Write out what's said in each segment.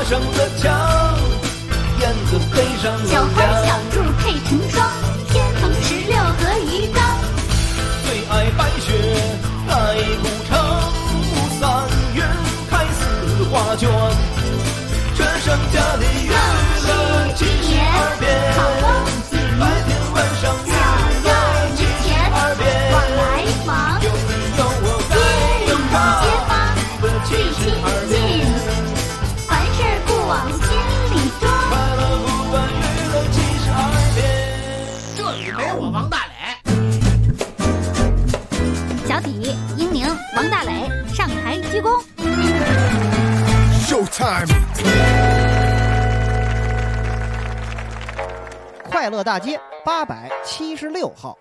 上了墙，燕子飞上了小花梁。 小兔配成双，天蓬16和鱼缸。 最爱白雪盖古城，3月开4画卷，全省家里娱乐72遍，白天晚上娱乐72遍。 往来往， 有你有我该有他街坊的最亲 72遍。 近，凡事不往心里装。 快乐不管娱乐72遍。 这里没我王大磊。 小体、英宁、王大磊上台鞠躬。 Showtime！ 快乐大街876号，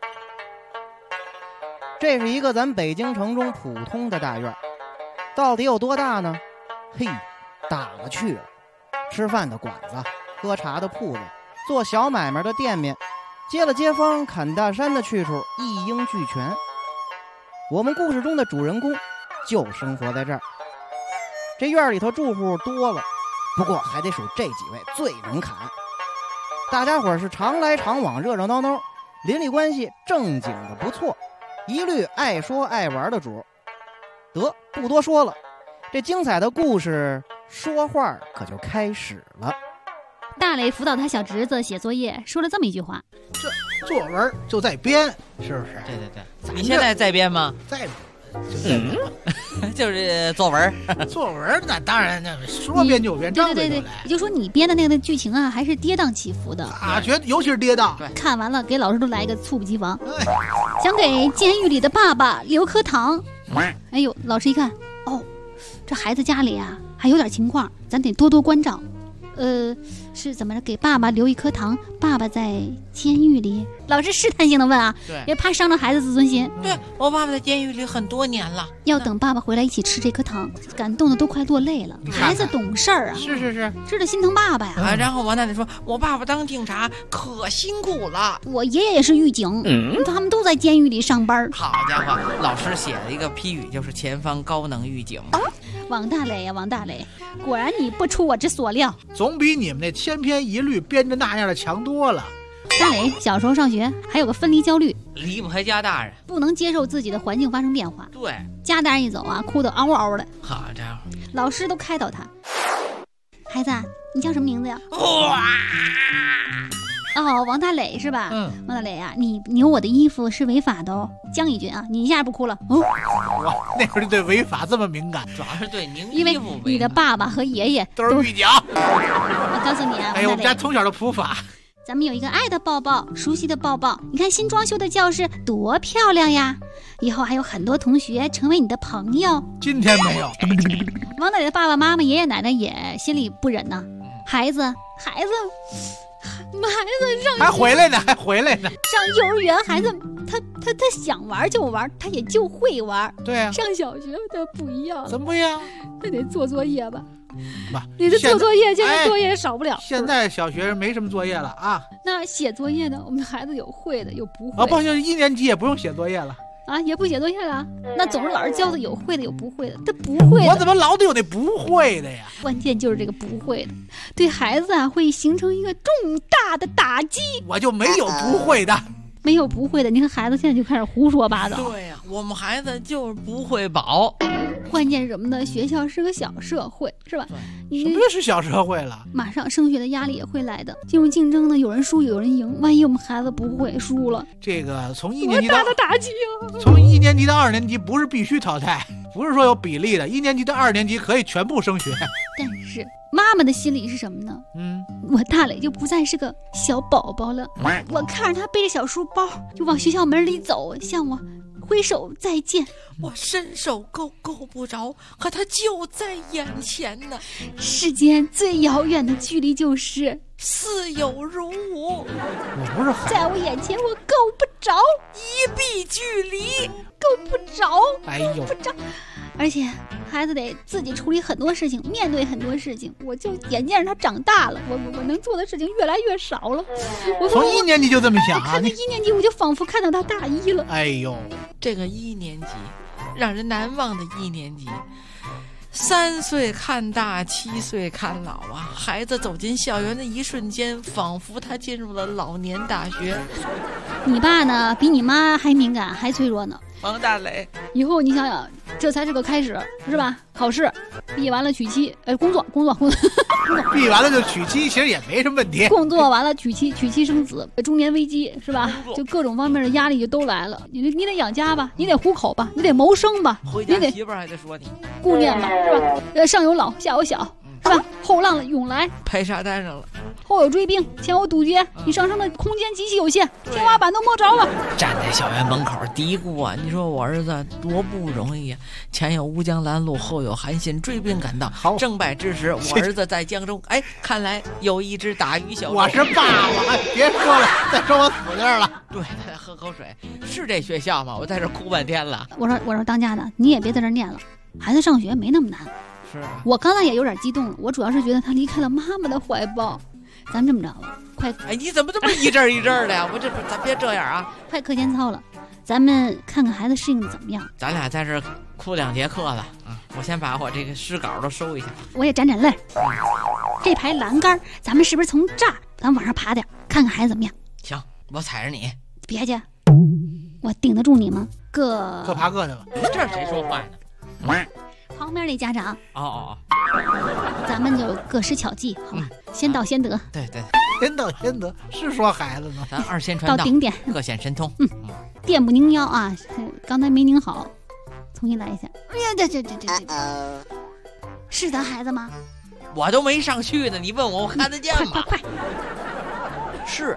这是一个咱北京城中普通的大院，到底有多大呢？嘿，大了去了！吃饭的馆子，喝茶的铺子，做小买卖的店面，接了街坊砍大山的去处，一应俱全。我们故事中的主人公就生活在这儿。这院里头住户多了，不过还得数这几位最能砍。大家伙是常来常往，热热闹闹，邻里关系正经的不错，一律爱说爱玩的主。得，不多说了，这精彩的故事说话可就开始了。 大磊辅导他小侄子写作业，说了这么一句话： 这作文就在编，是不是？ 对对对，你现在在编吗？ 在， 就是作文。 作文那当然那说编就编，张对， 嘴就来。 也就说你编的那个剧情啊，还是跌宕起伏的啊，尤其是跌宕。 看完了给老师都来一个猝不及防，想给监狱里的爸爸留颗糖。哎呦，老师一看，哦，这孩子家里啊还有点情况，咱得多多关照。是怎么着？给爸爸留一颗糖，爸爸在监狱里。老师试探性的问啊， 对， 也怕伤了孩子自尊心。 对，我爸爸在监狱里很多年了， 要等爸爸回来一起吃这颗糖，感动的都快落泪了。孩子懂事儿啊， 是， 知道心疼爸爸呀。 啊，然后王大奶说，我爸爸当警察可辛苦了。 我爷爷也是狱警，他们都在监狱里上班。 好家伙，老师写了一个批语，就是前方高能狱警。 王大磊呀，王大磊，果然你不出我之所料， 总比你们那千篇一律编着那样的强多了。 大磊小时候上学还有个分离焦虑， 离不开家大人， 不能接受自己的环境发生变化。 对， 家大人一走啊，哭得嗷嗷的。 好家伙， 老师都开导他，孩子，你叫什么名字呀？ 哇！ 哦，王大磊是吧？王大磊啊，你扭我的衣服是违法的哦。江一军啊，你一下不哭了哦？ 我那会儿就对违法这么敏感， 主要是对拧因为衣服你的爸爸和爷爷都是狱警。 我告诉你啊， 哎呦，我们家王大磊， 从小就普法。 咱们有一个爱的抱抱，熟悉的抱抱。你看新装修的教室多漂亮呀！以后还有很多同学成为你的朋友。 今天没有。 王大磊的爸爸妈妈、爷爷奶奶也心里不忍呐。孩子上还回来呢。 上幼儿园，孩子他想玩就玩，他也就会玩。 对啊， 上小学他不一样， 怎么不一样？ 他得做作业吧？ 不， 你这做作业，现在作业少不了。 现在小学生没什么作业了啊。 那写作业呢？我们孩子有会的，有不会的。 啊，不行，1年级也不用写作业了啊，也不写作业了。那总是老师教的有会的，有不会的。他不会的， 我怎么老得有那不会的呀？ 关键就是这个不会的，对孩子啊会形成一个重大的打击。 我就没有不会的。 没有不会的，你看孩子现在就开始胡说八道。 对呀，我们孩子就是不会保。 关键是什么呢？学校是个小社会，是吧？ 什么是小社会了？ 马上升学的压力也会来的，进入竞争呢，有人输有人赢，万一我们孩子不会输了， 这个从1年级到多大的打击啊！ 从1年级到2年级不是必须淘汰，不是说有比例的，1年级到2年级可以全部升学。 但是妈妈的心里是什么呢？我大磊就不再是个小宝宝了，我看着他背着小书包就往学校门里走，向我挥手再见。 我伸手够不着，可他就在眼前呢。 世间最遥远的距离就是似有如无。 我不是孩子， 在我眼前我够不着， 一臂距离， 够不着。 哎呦， 不着。而且孩子得自己处理很多事情，面对很多事情，我就眼见着他长大了，我能做的事情越来越少了。我从1年级就这么想啊？ 看到1年级，我就仿佛看到他大一了。 哎呦， 这个1年级，让人难忘的1年级， 3岁看大，7岁看老啊！孩子走进校园的一瞬间，仿佛他进入了老年大学。 你爸呢，比你妈还敏感，还脆弱呢。 王大磊， 以后你想想，这才是个开始，是吧？考试，毕业完了娶妻，工作， 毕业完了就娶妻，其实也没什么问题。 工作完了娶妻生子，中年危机是吧？就各种方面的压力就都来了。你得养家吧，你得糊口吧，你得谋生吧， 回家媳妇儿还得说你顾念吧，是吧？上有老，下有小，是吧？后浪涌来， 拍沙滩上了。 后有追兵，前有堵截，你上升的空间极其有限，天花板都摸着了。 站在校园门口嘀咕啊，你说我儿子多不容易呀！前有乌江拦路，后有韩信追兵赶到，正败之时，我儿子在江中。哎，看来有一只打鱼小。 我是爸爸，别说了，再说我死这儿了。 对，喝口水。是这学校吗？我在这哭半天了。 我说当家的，你也别在这念了，孩子上学没那么难。 是啊， 我刚才也有点激动了，我主要是觉得他离开了妈妈的怀抱。咱们这么着吧，快！ 哎，你怎么这么一阵一阵的呀？咱别这样啊！ 快课间操了，咱们看看孩子适应的怎么样。 咱俩在这哭2节课了啊！我先把我这个诗稿都收一下。 我也沾泪。这排栏杆，咱们是不是从这儿咱往上爬点，看看孩子怎么样？ 行，我踩着你。 别介，我顶得住你吗？ 各爬各的吧。 这谁说话呢？ 旁边那家长哦， 咱们就各施巧计，好吧？先到先得。 对， 先到先得，是说孩子呢。 咱2线传到顶点， 各显神通。 垫不拧腰啊，刚才没拧好，重新来一下。哎呀，这，是咱孩子吗？ 我都没上去呢，你问我看得见吗？ 快！ 是。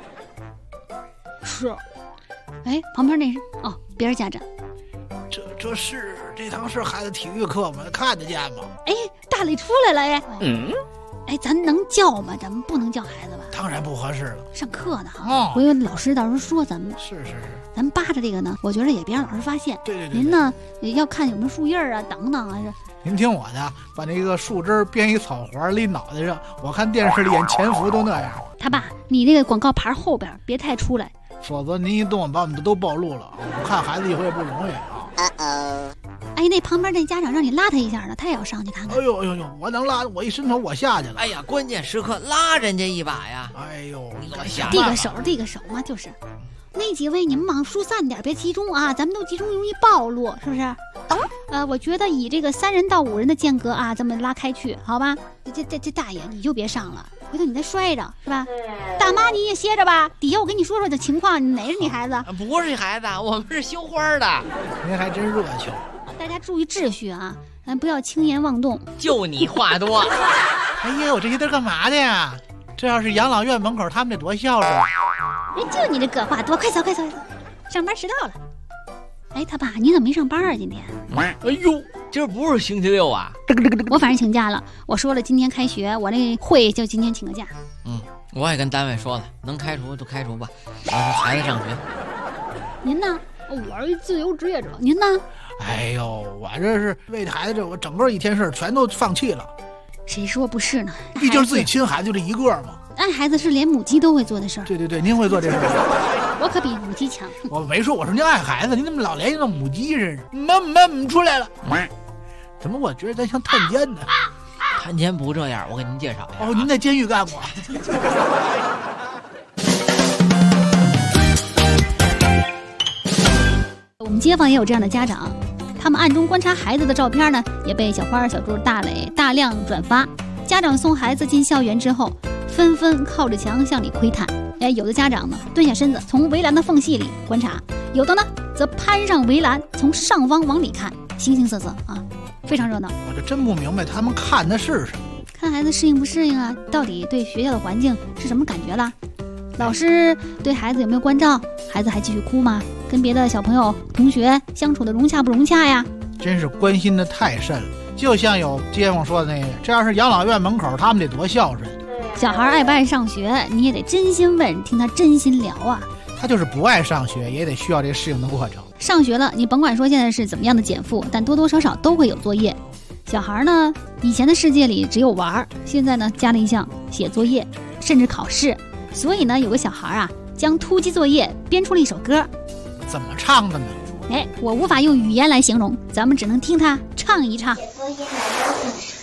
哎，旁边那是别人家长。 这堂是孩子体育课吗？看得见吗？ 哎，大磊出来了哎。哎，咱能叫吗？咱们不能叫孩子吧？ 当然不合适了。 上课呢哈，回头老师到时候说咱们。 是， 咱们扒着这个呢，我觉得也别让老师发现。 对。 您呢也要看有没有树叶啊，等等啊。 您听我的，把那个树枝编一草环立脑袋上。我看电视里演潜伏都那样。 他爸，你那个广告牌后边别太出来， 否则您一动把我们都暴露了。我看孩子以后也不容易啊。 哎，那旁边那家长让你拉他一下呢，他也要上去看看。 哎呦，我能拉，我一伸头我下去了。 哎呀，关键时刻拉人家一把呀！ 哎呦， 递个手嘛，就是。那几位你们往疏散点，别集中啊，咱们都集中容易暴露，是不是？我觉得以这个3人到5人的间隔啊，这么拉开去，好吧？这大爷你就别上了，回头你再摔着是吧？大妈你也歇着吧，底下我跟你说说这情况，哪是你孩子？ 不是孩子，我们是绣花的。 您还真热情。 大家注意秩序啊，咱不要轻言妄动。 就你话多。 哎呀，我这些都干嘛的呀？这要是养老院门口，他们得多孝顺。 就你这个话多，快走，上班迟到了。哎，他爸，你怎么没上班啊？今天？ 哎呦，今儿不是星期6啊！ 我反正请假了。我说了，今天开学，我那会就今天请个假。 我也跟单位说了，能开除就开除吧。我是孩子上学。 您呢？我是自由职业者。您呢？ 哎呦，我这是为孩子，我整个一天事全都放弃了。 谁说不是呢？ 毕竟自己亲孩子就这一个嘛。 爱孩子是连母鸡都会做的事儿。 对，您会做这事儿。 我可比母鸡强。 我没说，我说您爱孩子，您怎么老联系到母鸡似的？出来了。怎么我觉得咱像探监呢？ 探监不这样，我给您介绍一下。 您在监狱干过。 我们街坊也有这样的家长，他们暗中观察孩子的照片呢，也被小花、小猪、大磊大量转发。家长送孩子进校园之后，纷纷靠着墙向里窥探。哎，有的家长呢蹲下身子，从围栏的缝隙里观察；有的呢则攀上围栏，从上方往里看，形形色色啊，非常热闹。 我就真不明白他们看的是什么？ 看孩子适应不适应啊？到底对学校的环境是什么感觉啦？老师对孩子有没有关照？孩子还继续哭吗？跟别的小朋友、同学相处的融洽不融洽呀？ 真是关心的太甚了。就像有街坊说的那个，这要是养老院门口，他们得多孝顺。 小孩爱不爱上学，你也得真心问，听他真心聊啊。 他就是不爱上学，也得需要这适应的过程。 上学了，你甭管说现在是怎么样的减负，但多多少少都会有作业。小孩呢，以前的世界里只有玩，现在呢加了一项写作业，甚至考试。所以呢，有个小孩啊，将突击作业编出了一首歌。 怎么唱的呢？ 哎，我无法用语言来形容，咱们只能听他唱一唱。 作业来到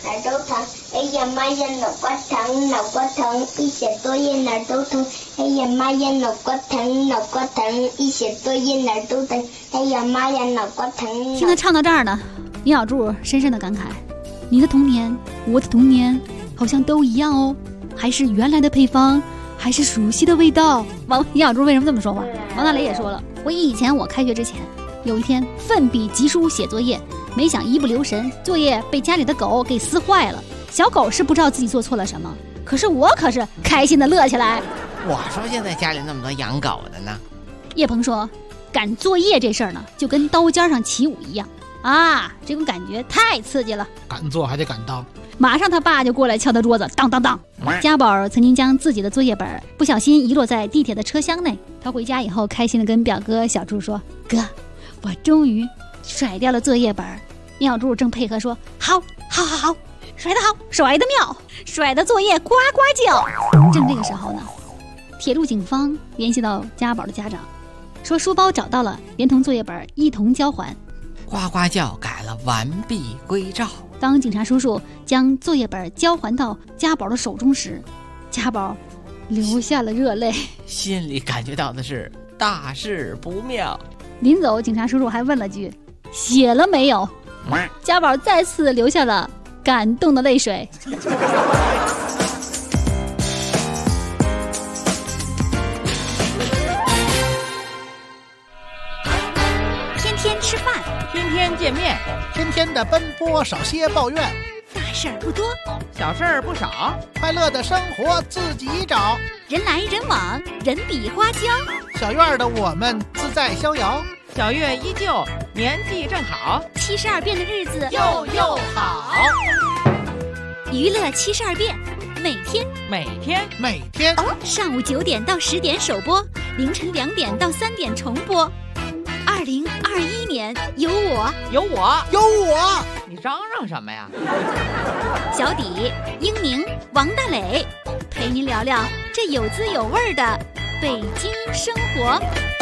哪儿都疼。哎呀妈呀，脑瓜疼，脑瓜疼，一写作业哪儿都疼。哎呀妈呀，脑瓜疼，脑瓜疼，一写作业哪儿都疼。哎呀妈呀，脑瓜疼。 听他唱到这儿呢，林小柱深深的感慨：你的童年，我的童年，好像都一样哦，还是原来的配方，还是熟悉的味道。林小柱为什么这么说话？王大雷也说了，回忆以前我开学之前，有一天奋笔疾书写作业，没想一不留神，作业被家里的狗给撕坏了。小狗是不知道自己做错了什么，可是我可是开心的乐起来。 我说现在家里那么多养狗的呢。 叶鹏说，赶作业这事儿呢，就跟刀尖上起舞一样啊，这种感觉太刺激了。 敢做还得敢当。 马上他爸就过来敲他桌子，当当当。家宝曾经将自己的作业本不小心遗落在地铁的车厢内，他回家以后开心的跟表哥小柱说，哥，我终于甩掉了作业本。小柱正配合说，好，甩得好，甩得妙，甩的作业呱呱叫。正这个时候呢，铁路警方联系到家宝的家长，说书包找到了，连同作业本一同交还。 呱呱叫改了完璧归赵。 当警察叔叔将作业本交还到家宝的手中时，家宝流下了热泪， 心里感觉到的是大事不妙。 临走，警察叔叔还问了句，写了没有？家宝再次流下了感动的泪水。 天天吃饭， 天天见面， 天天的奔波少些抱怨， 大事儿不多， 小事儿不少， 快乐的生活自己找。 人来人往，人比花娇。 小院的我们自在逍遥， 小月依旧，年纪正好 ，72变的日子又好。 娱乐72变，每天上午9点到10点首播，凌晨2点到3点重播。2021年有我， 你嚷嚷什么呀？ 小底、英宁、王大磊陪您聊聊这有滋有味的北京生活。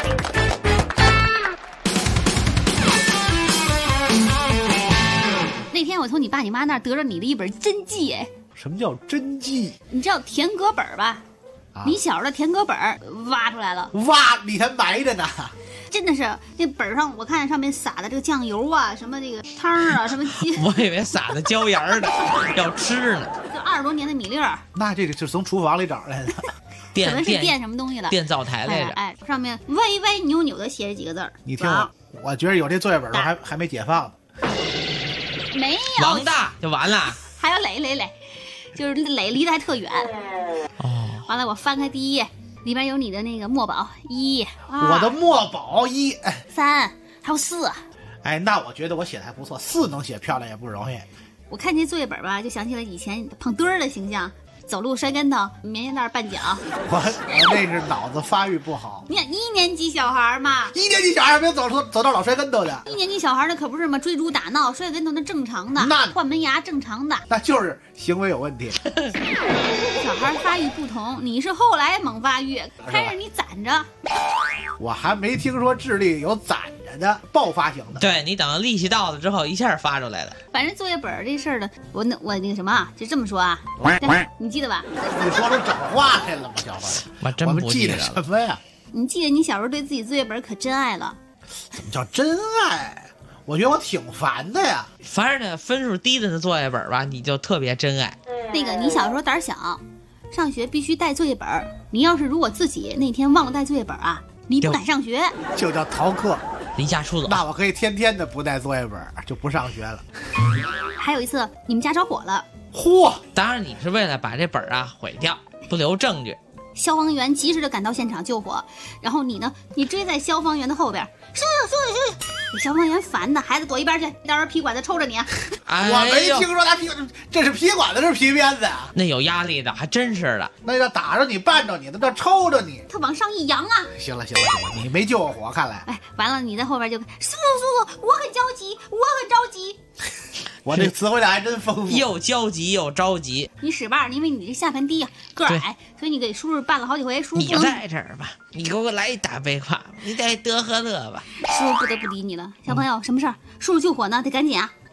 那天我从你爸你妈那儿得着你的一本真迹，哎， 什么叫真迹？ 你知道田歌本吧？你小时候的田歌本挖出来了， 挖里头埋着呢。 真的是那本上，我看上面撒的这个酱油啊，什么这个汤啊，什么鸡， 我以为撒的椒盐呢，要吃呢。 就20多年的米粒儿， 那这个就是从厨房里找来的。 可能是垫什么东西的？ 垫灶台来着。 哎，上面歪歪扭扭的写着几个字儿。 你听我觉得有这作业本还没解放呢。 没有。 王大就完了。 还有磊，就是磊离得还特远。 哦。 完了，我翻开第1页。里边有你的那个墨宝1， 我的墨宝1、 3，还有4。 哎，那我觉得我写的还不错，4能写漂亮也不容易。 我看这作业本吧，就想起了以前胖墩儿的形象，走路摔跟头，棉线带绊脚。 我那是脑子发育不好。 你看1年级小孩嘛 ，1年级小孩没走到老摔跟头的。 1年级小孩那可不是嘛，追逐打闹摔跟头那正常的， 那换门牙正常的， 那就是行为有问题。 小孩发育不同，你是后来猛发育，开始你攒着。 我还没听说智力有攒着的爆发型的。 对，你等力气到了之后一下发出来了。 反正作业本这事儿呢，我那个什么啊，就这么说啊，你记得吧？ 你说出整话来了吗，小伙？ 我真不记得了。什么呀？ 你记得你小时候对自己作业本可真爱了？ 怎么叫真爱？我觉得我挺烦的呀。 凡是那分数低的那作业本吧，你就特别真爱。 那个你小时候胆小，上学必须带作业本。你要是如果自己那天忘了带作业本啊，你不敢上学， 就叫逃课， 离家出走。 那我可以天天的不带作业本，就不上学了。 还有一次，你们家着火了。 嚯！ 当然你是为了把这本啊毁掉，不留证据。 消防员及时的赶到现场救火，然后你呢，你追在消防员的后边，叔叔，给消防员烦的，孩子躲一边去，到时候皮管子抽着你。 我没听说他这是皮管子是皮鞭子啊？ 那有压力的，还真是的。 那叫打着你绊着你，那叫抽着你。 他往上一扬啊！ 行了，你没救火，看来。 哎，完了，你在后边就叔叔，我很着急。 我这词汇量还真丰富， 又焦急又着急。 你使绊，因为你这下盘低呀，个儿矮，所以你给叔叔绊了好几回。叔叔你在这儿吧，你给我来一大背胯，你得得和乐吧。 叔叔不得不理你了，小朋友，什么事儿？叔叔救火呢，得赶紧啊！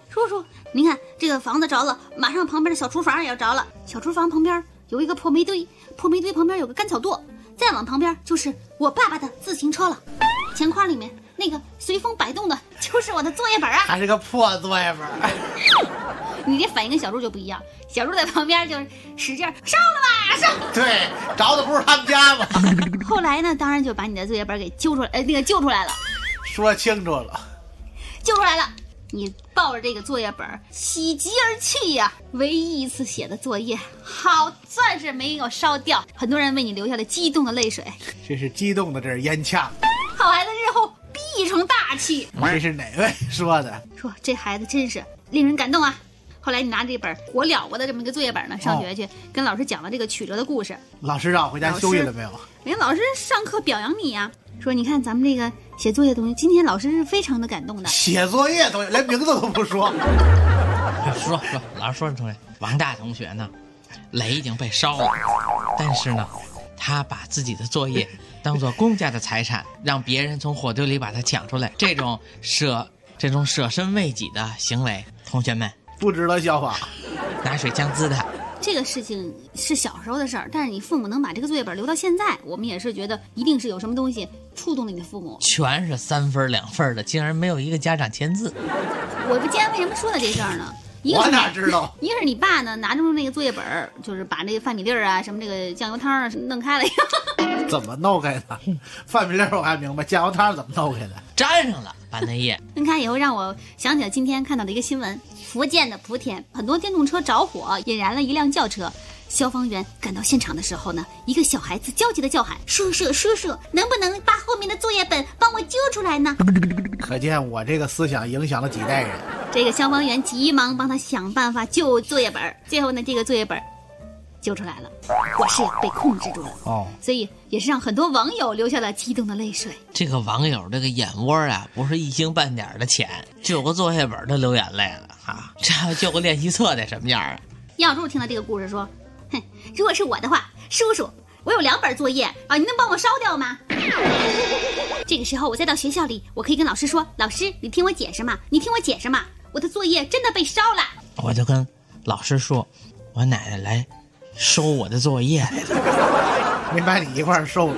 叔叔，你看这个房子着了，马上旁边的小厨房也要着了。小厨房旁边有一个破煤堆，破煤堆旁边有个干草垛，再往旁边就是我爸爸的自行车了。钱筐里面那个随风摆动的就是我的作业本啊， 还是个破作业本。 你这反应跟小猪就不一样，小猪在旁边就是使劲烧了吧烧。 对，着的不是他们家吗？ 后来呢，当然就把你的作业本给揪出来，救出来了。 说清楚了， 救出来了。你抱着这个作业本喜极而泣呀，唯一一次写的作业，好算是没有烧掉，很多人为你流下了激动的泪水。 这是激动的，这是烟呛。 好孩子日后必成大器。 这是哪位说的？ 说这孩子真是令人感动啊。后来你拿这本活了过的这么一个作业本呢，上学去跟老师讲了这个曲折的故事。 老师让我回家休息了没有？ 老师上课表扬你呀，说你看咱们这个写作业的东西，今天老师是非常的感动的。 写作业东西连名字都不说。 说，老师说出来，王大同学呢，雷已经被烧了，但是呢，他把自己的作业当作公家的财产，让别人从火堆里把它抢出来，这种舍身为己的行为，同学们不值得效仿， 拿水枪滋他。 这个事情是小时候的事儿，但是你父母能把这个作业本留到现在，我们也是觉得一定是有什么东西触动了你的父母。 全是3分2分的，竟然没有一个家长签字。 我今天为什么说的这事儿呢？ 我哪知道？ 一个是你爸呢拿着那个作业本，就是把那个饭米粒儿啊什么这个酱油汤啊弄开了以后怎么弄开的？饭米粒儿我还明白，酱油汤怎么弄开的？ 粘上了把那页分开以后，让我想起了今天看到的一个新闻：福建的莆田，很多电动车着火，引燃了一辆轿车。消防员赶到现场的时候呢，一个小孩子焦急地叫喊：“叔叔，叔叔，能不能把后面的作业本帮我揪出来呢？” 可见我这个思想影响了几代人。 这个消防员急忙帮他想办法救作业本，最后呢，这个作业本揪出来了，火势被控制住了。所以也是让很多网友流下了激动的泪水。 这个网友这个眼窝啊，不是一星半点的浅，救个作业本都流眼泪了啊！这要救个练习册得什么样啊？ 耀柱听到这个故事说：“哼，如果是我的话，叔叔，我有2本作业啊，你能帮我烧掉吗？”这个时候我再到学校里，我可以跟老师说：“老师，你听我解释嘛，你听我解释嘛，我的作业真的被烧了。” 我就跟老师说：“我奶奶来收我的作业来了。” 没把你一块收了。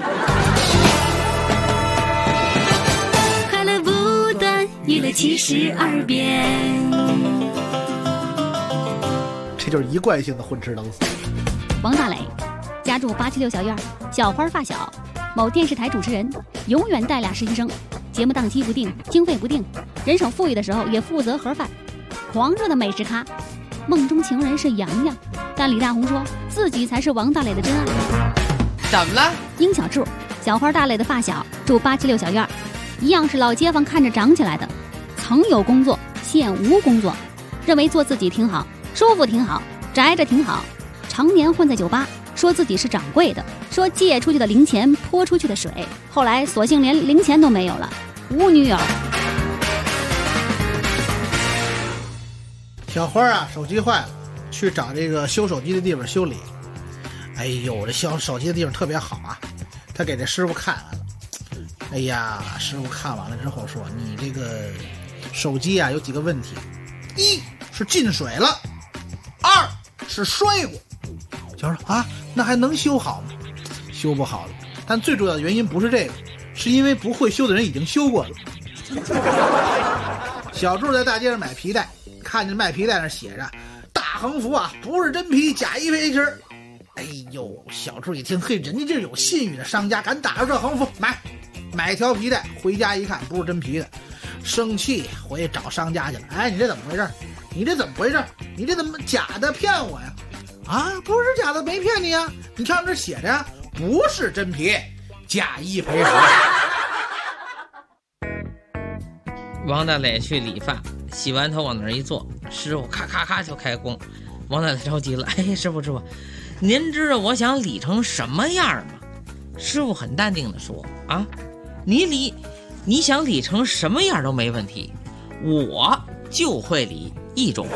快乐不断，娱乐72变。 这就是一贯性的混吃等死。 王大磊家住876小院，小花发小，某电视台主持人，永远带俩实习生，节目档期不定，经费不定，人手富裕的时候也负责盒饭，狂热的美食咖，梦中情人是杨洋，但李大红说自己才是王大磊的真爱。 怎么了？ 殷小柱，小花大磊的发小，住876小院，一样是老街坊看着长起来的，曾有工作，现无工作，认为做自己挺好，舒服挺好，宅着挺好，常年混在酒吧，说自己是掌柜的，说借出去的零钱泼出去的水，后来索性连零钱都没有了，无女友。 小花啊，手机坏了，去找这个修手机的地方修理。哎呦，这修手机的地方特别好啊，他给这师傅看完了。哎呀，师傅看完了之后说：“你这个手机啊有几个问题，一是进水了，2是摔过。”小花说：“啊，那还能修好吗？修不好了。但最主要的原因不是这个，是因为不会修的人已经修过了。”小柱在大街上买皮带，看见卖皮带上写着大横幅啊，不是真皮，假一赔10。哎呦，小柱一听，嘿，人家这有信誉的商家，敢打着这横幅买条皮带，回家一看不是真皮的，生气回去找商家去了。哎，你这怎么回事？你这怎么回事？你这怎么假的骗我呀？啊，不是假的，没骗你啊！你看这写着呀，不是真皮，假一赔10。 王大磊去理发，洗完头往那儿一坐，师傅咔咔咔就开工。王大磊着急了：“哎，师傅，您知道我想理成什么样吗？”师傅很淡定地说：“啊，你想理成什么样都没问题，我就会理一种。”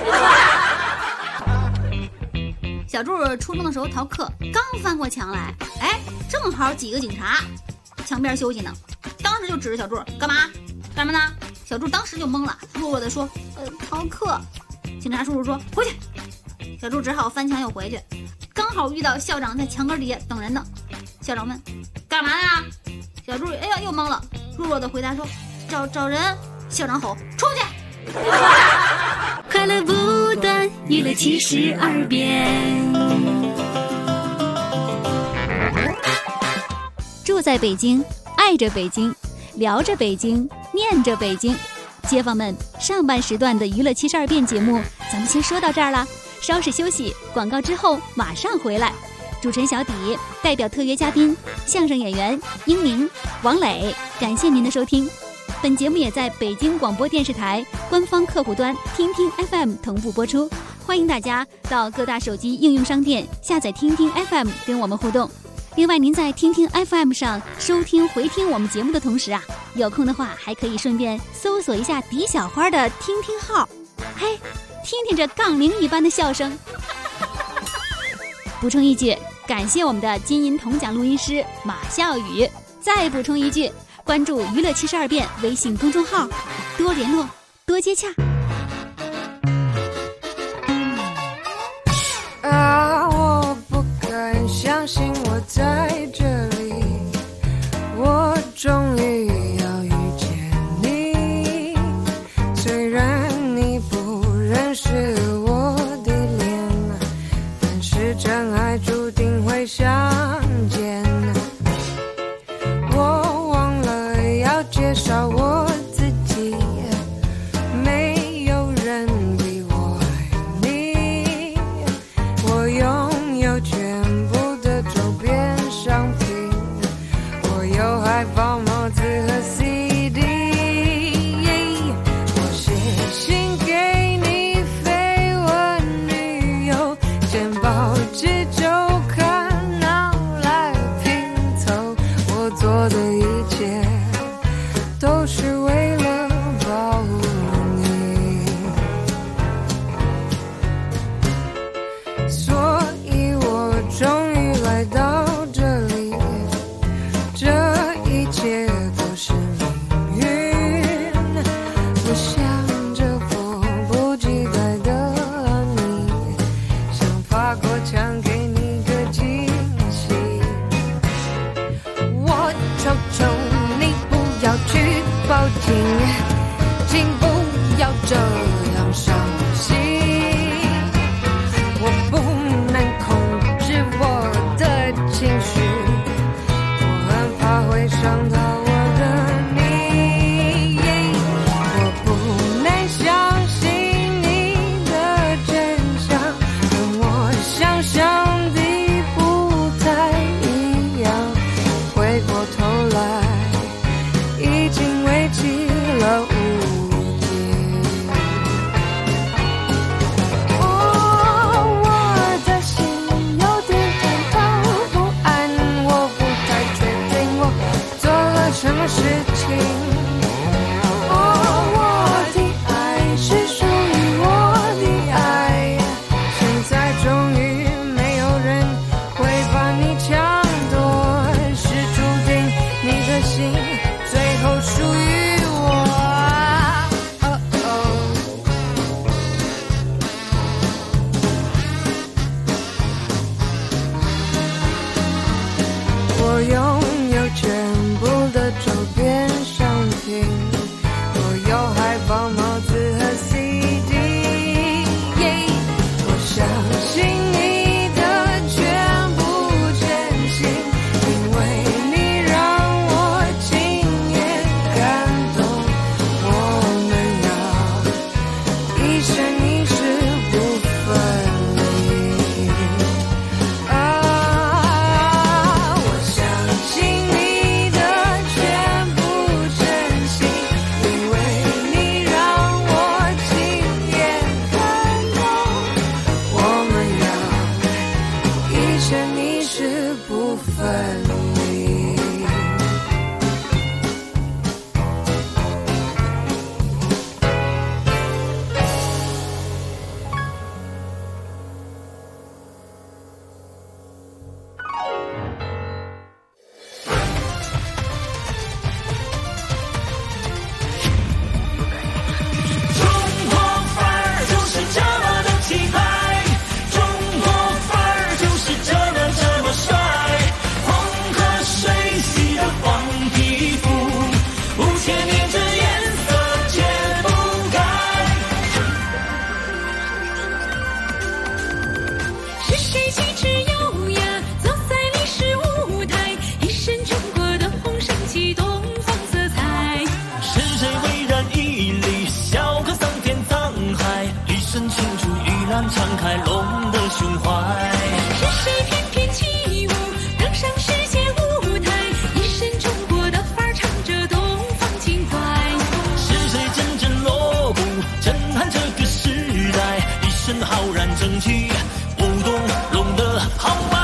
小柱初中的时候逃课，刚翻过墙来，哎，正好几个警察墙边休息呢，当时就指着小柱：“干嘛呢？ 小猪当时就懵了，弱弱地说：“逃课。”警察叔叔说：“回去。”小猪只好翻墙又回去，刚好遇到校长在墙根底下等人呢。校长问：“干嘛呀？”小猪又懵了，弱弱地回答说：“找人。”校长吼：“出去！” 快乐不断，娱乐72变。住在北京，爱着北京，聊着北京，念着北京。街坊们，上半时段的娱乐72变节目咱们先说到这儿了，稍事休息，广告之后马上回来。主持人小底代表特约嘉宾相声演员英明、王磊，感谢您的收听。本节目也在北京广播电视台官方客户端听听 FM 同步播出，欢迎大家到各大手机应用商店下载听听 FM 跟我们互动。另外，您在听听 FM 上收听回听我们节目的同时啊，有空的话还可以顺便搜索一下狄小花的听听号，嘿，听听这杠铃一般的笑声。补充一句，感谢我们的金银铜奖录音师马笑宇。再补充一句，关注娱乐72变微信公众号，多联络，多接洽。 我不敢相信我在这里，我终于要遇见你。虽然你不认识我的脸，但是真爱注定会相见。我忘了要介绍我自己，没有人比我爱你。我拥有全部的周边商品，我有海报、帽子和 CD。我写信给你，绯闻女友，剪报纸周刊，拿来拼凑。我做的一切都是为了保护你，所以我终于来到这里，这一切都是命运。我想着迫不及待的你，想发过墙给你个惊喜。我求求你不要去报警，请不要这样伤心。我不能控制我的情绪，我很怕会伤到我的你。我不能相信你的真相，跟我想象的不太一样。回过头来，已经围起了误解。我的心有点感到不安，我不太确定我做了什么事情。我的爱是属于我的爱，现在终于没有人会把你抢夺，是注定你的心最后属于我。我拥有全部的周边商品，我有海报、帽子和 CD。我相信你的全部真心，因为你让我亲眼感动。我们要一生一世不分离。我相信展开龙的胸怀。 是谁翩翩起舞，登上世界舞台，一身中国的范儿，唱着东方情怀。 是谁阵阵锣鼓，震撼这个时代，一身浩然正气，舞动龙的豪迈。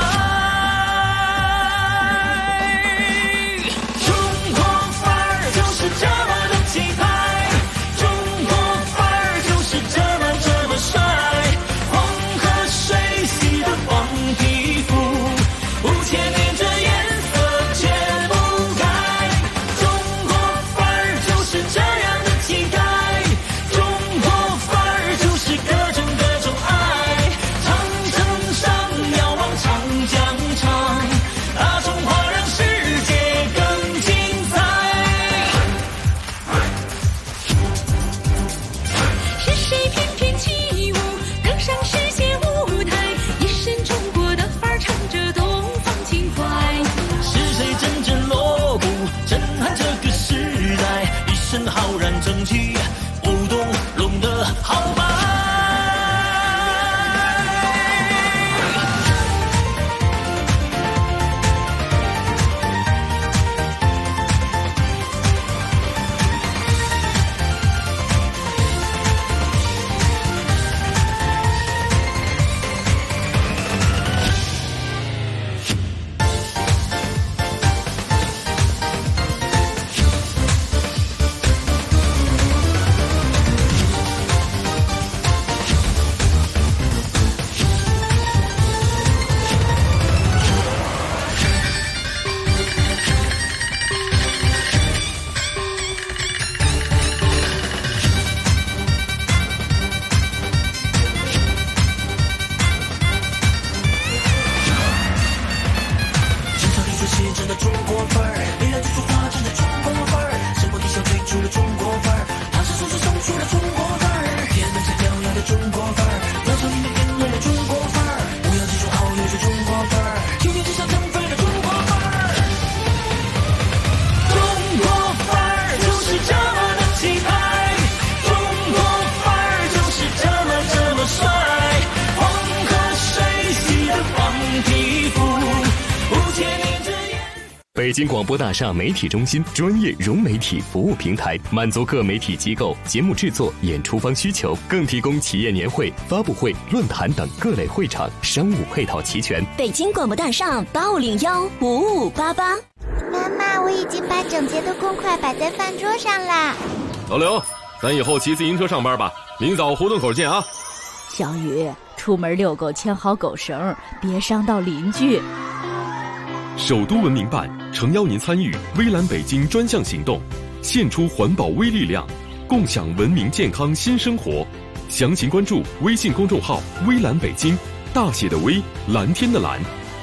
北京广播大厦媒体中心专业融媒体服务平台，满足各媒体机构节目制作、演出方需求，更提供企业年会、发布会、论坛等各类会场，商务配套齐全。 北京广播大厦8515588。 妈妈，我已经把整洁的公筷摆在饭桌上啦。 老刘，咱以后骑自行车上班吧，明早胡同口见啊。 小雨，出门遛狗牵好狗绳，别伤到邻居。 首都文明办诚邀您参与微蓝北京专项行动，献出环保微力量，共享文明健康新生活。详情关注微信公众号微蓝北京，大写的微，蓝天的蓝。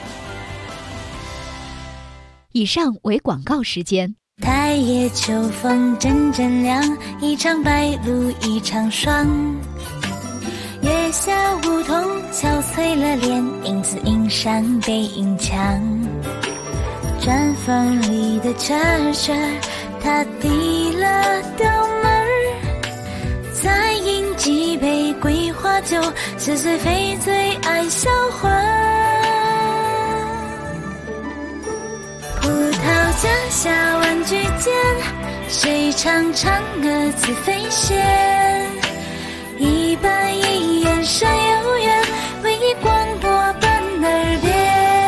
以上为广告时间。 太夜秋风阵阵凉，一场白露一场霜。月下梧桐憔悴了脸，影子映上背影墙。毡房里的车儿，他递了刀门儿，再饮几杯桂花酒，似水非醉爱销魂。葡萄架下玩具间，谁唱嫦娥自飞仙？一板一眼山有缘，唯一广播伴耳边。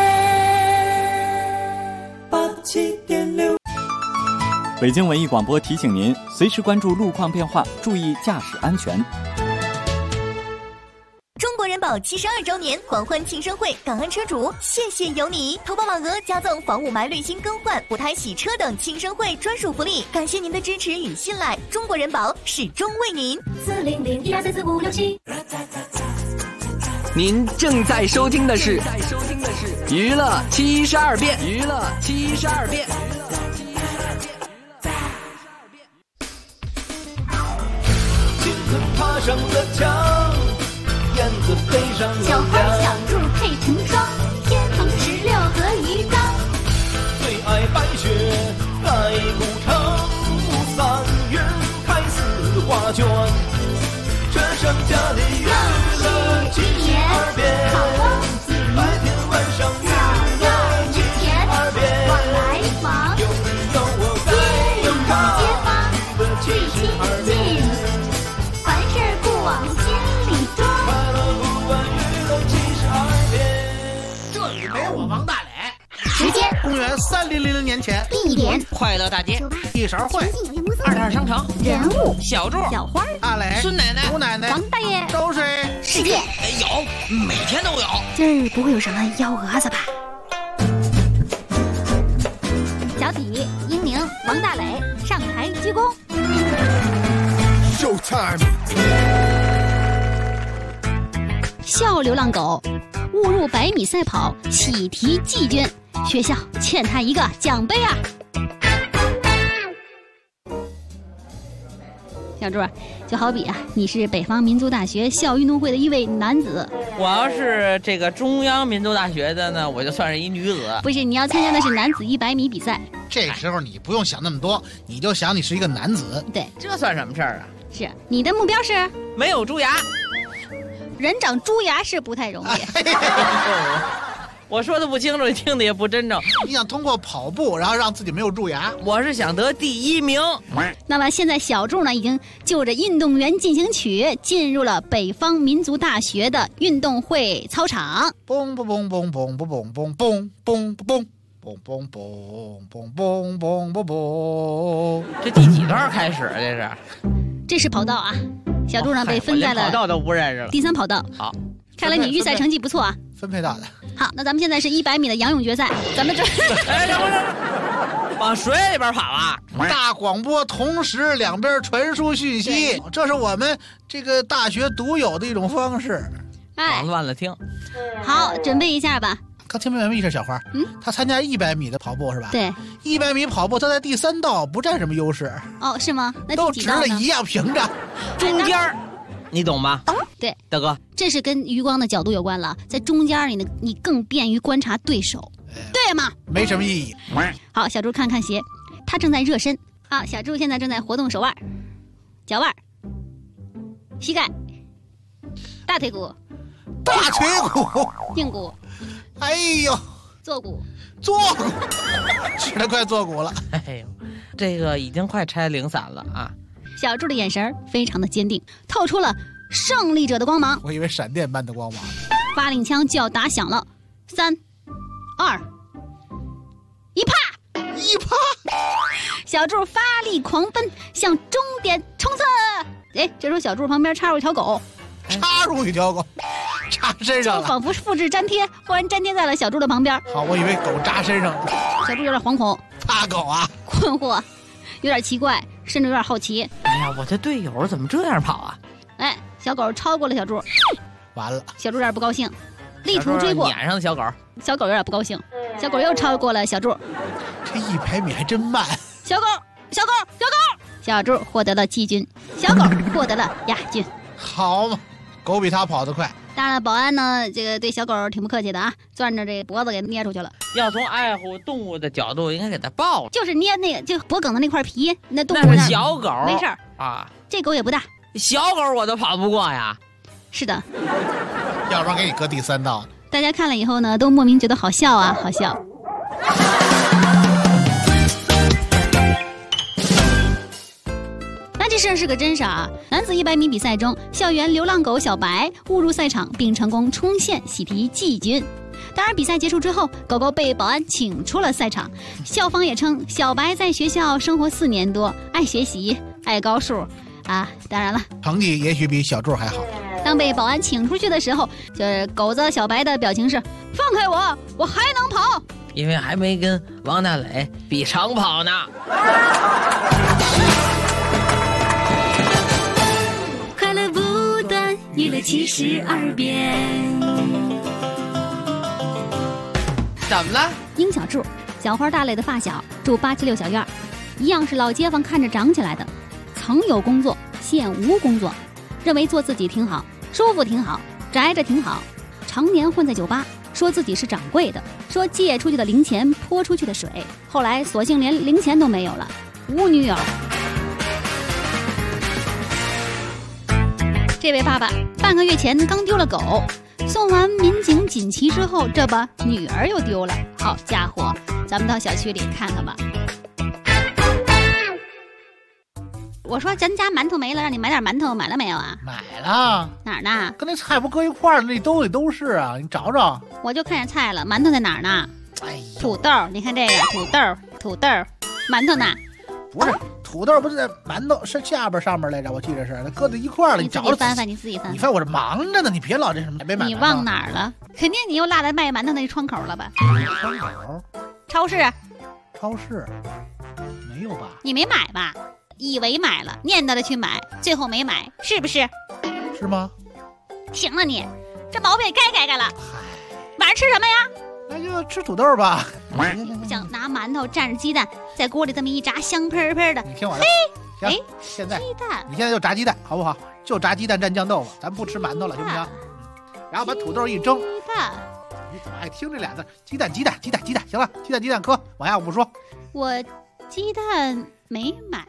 87.6。北京文艺广播提醒您，随时关注路况变化，注意驾驶安全。 中国人保72周年狂欢庆生会，感恩车主，谢谢有你！投保满额加赠房雾霾滤芯更换、补胎洗车等庆生会专属福利，感谢您的支持与信赖，中国人保始终为您。40012344567。 您正在收听的是娱乐72变，娱乐72变。 金子爬上了墙，燕子飞上了小花小兔配成双，天蓬16和一张。 最爱白雪盖古城，3月开4画卷，这盛家的娱乐气息。 2000年前， 地点快乐大街， 一勺会， 二套商城， 人物小柱， 小花， 阿磊， 孙奶奶， 吴奶奶， 王大爷， 都是世界有，每天都有。 今儿不会有什么幺蛾子吧？小体、英宁、王大磊上台鞠躬。 Showtime！ 校流浪狗误入100米赛跑，喜提季军，学校欠他一个奖杯啊！小柱，就好比啊，你是北方民族大学校运动会的一位男子， 我要是这个中央民族大学的呢，我就算是一女子。 不是，你要参加的是男子100米比赛。 这时候你不用想那么多，你就想你是一个男子。 对， 这算什么事儿啊？ 是你的目标是没有蛀牙。 人长猪牙是不太容易。 我说的不清楚，你听的也不真正。 你想通过跑步，然后让自己没有蛀牙？ 我是想得第1名。 那么现在小柱呢，已经就着运动员进行曲进入了北方民族大学的运动会操场。 嘣嘣嘣嘣嘣嘣嘣嘣嘣嘣嘣。嘣嘣嘣嘣嘣嘣嘣嘣！ 这第几段开始？ 这是跑道啊，小柱呢被分在了跑道都不认识了。 第3跑道。 好， 看来你预赛成绩不错啊。 分配到的。 好，那咱们现在是100米的仰泳决赛，咱们这往水里边跑啊！ 大广播同时两边传输讯息，这是我们这个大学独有的一种方式。 哎，乱了听。 好，准备一下吧。 刚听明白一事，小花，他参加100米的跑步是吧？ 对 ，100米跑步他在第3道不占什么优势。 哦，是吗？那都第几道呢？ 直的一样平着， 中间儿，你懂吗？ 对， 大哥， 这是跟余光的角度有关了，在中间你更便于观察对手，对吗？ 没什么意义。 好，小猪看看鞋，他正在热身啊。小猪现在正在活动手腕、脚腕、膝盖、大腿骨、 大腿骨、 胫骨。 哎呦， 坐骨， 吃得快坐骨了。 哎呦，这个已经快拆零散了啊！ 小猪的眼神非常的坚定，透出了胜利者的光芒。 我以为闪电般的光芒。 发令枪就要打响了，3、2、1，啪！小猪发力狂奔，向终点冲刺。哎，这时候小猪旁边插入一条狗。 插身上了， 就仿佛复制粘贴，忽然粘贴在了小猪的旁边。 好，我以为狗扎身上了。 小猪有点惶恐， 怕狗啊， 困惑，有点奇怪，甚至有点好奇。 哎呀，我的队友怎么这样跑啊？ 哎，小狗超过了小猪， 完了， 小猪有点不高兴，力图追过。 撵上的小狗， 小狗有点不高兴，小狗又超过了小猪。 这100米还真慢。 小猪获得了季军，小狗获得了亚军。 好嘛，狗比他跑得快。 当然了，保安呢，这个对小狗挺不客气的啊，攥着这个脖子给捏出去了。 要从爱护动物的角度，应该给它抱着。 就是捏那个，就脖梗的那块皮，那动物那是小狗， 没事啊。 这狗也不大， 小狗我都跑不过呀。 是的， 要不然给你搁第3道。 大家看了以后呢，都莫名觉得好笑啊，好笑。这事儿是个真事儿啊！男子100米比赛中，校园流浪狗小白误入赛场，并成功冲线喜提季军。当然，比赛结束之后，狗狗被保安请出了赛场。校方也称，小白在学校生活4年多，爱学习，爱高数啊。当然了， 成绩也许比小柱还好。 当被保安请出去的时候，这狗子小白的表情是：放开我，我还能跑。 因为还没跟王大磊比长跑呢。 快乐不断，娱乐72变。 怎么了？ 殷小柱，小花大磊的发小，住876小院，一样是老街坊看着长起来的。曾有工作，现无工作，认为做自己挺好，舒服挺好，宅着挺好。常年混在酒吧，说自己是掌柜的，说借出去的零钱泼出去的水，后来索性连零钱都没有了，无女友。这位爸爸半个月前刚丢了狗，送完民警锦旗之后，这不女儿又丢了。好家伙，咱们到小区里看看吧。我说咱家馒头没了，让你买点馒头，买了没有啊？ 买了。 哪儿呢？ 跟那菜不搁一块儿，那兜里都是啊，你找找。 我就看见菜了，馒头在哪儿呢？ 土豆，你看这个土豆，馒头呢？ 不是土豆，不是馒头是下边上面来着，我记得是，搁在一块了。 你自己翻翻，你自己翻。 你翻，我这忙着呢，你别老这什么没买。 你忘哪儿了？肯定你又落在卖馒头那窗口了吧？ 窗口？ 超市？ 超市？没有吧？ 你没买吧？以为买了，念叨着去买，最后没买，是不是？ 是吗？ 行了你，这毛病也该改了。晚上吃什么呀？ 那就吃土豆吧。 不行，拿馒头蘸着鸡蛋，在锅里这么一炸，香喷喷的。 你听我的。 哎， 现在鸡蛋， 你现在就炸鸡蛋，好不好？就炸鸡蛋蘸酱豆腐，咱不吃馒头了，行不行？然后把土豆一蒸。 鸡蛋， 你怎么爱听这俩字？鸡蛋，行了，鸡蛋磕，往下我不说。 我鸡蛋没买。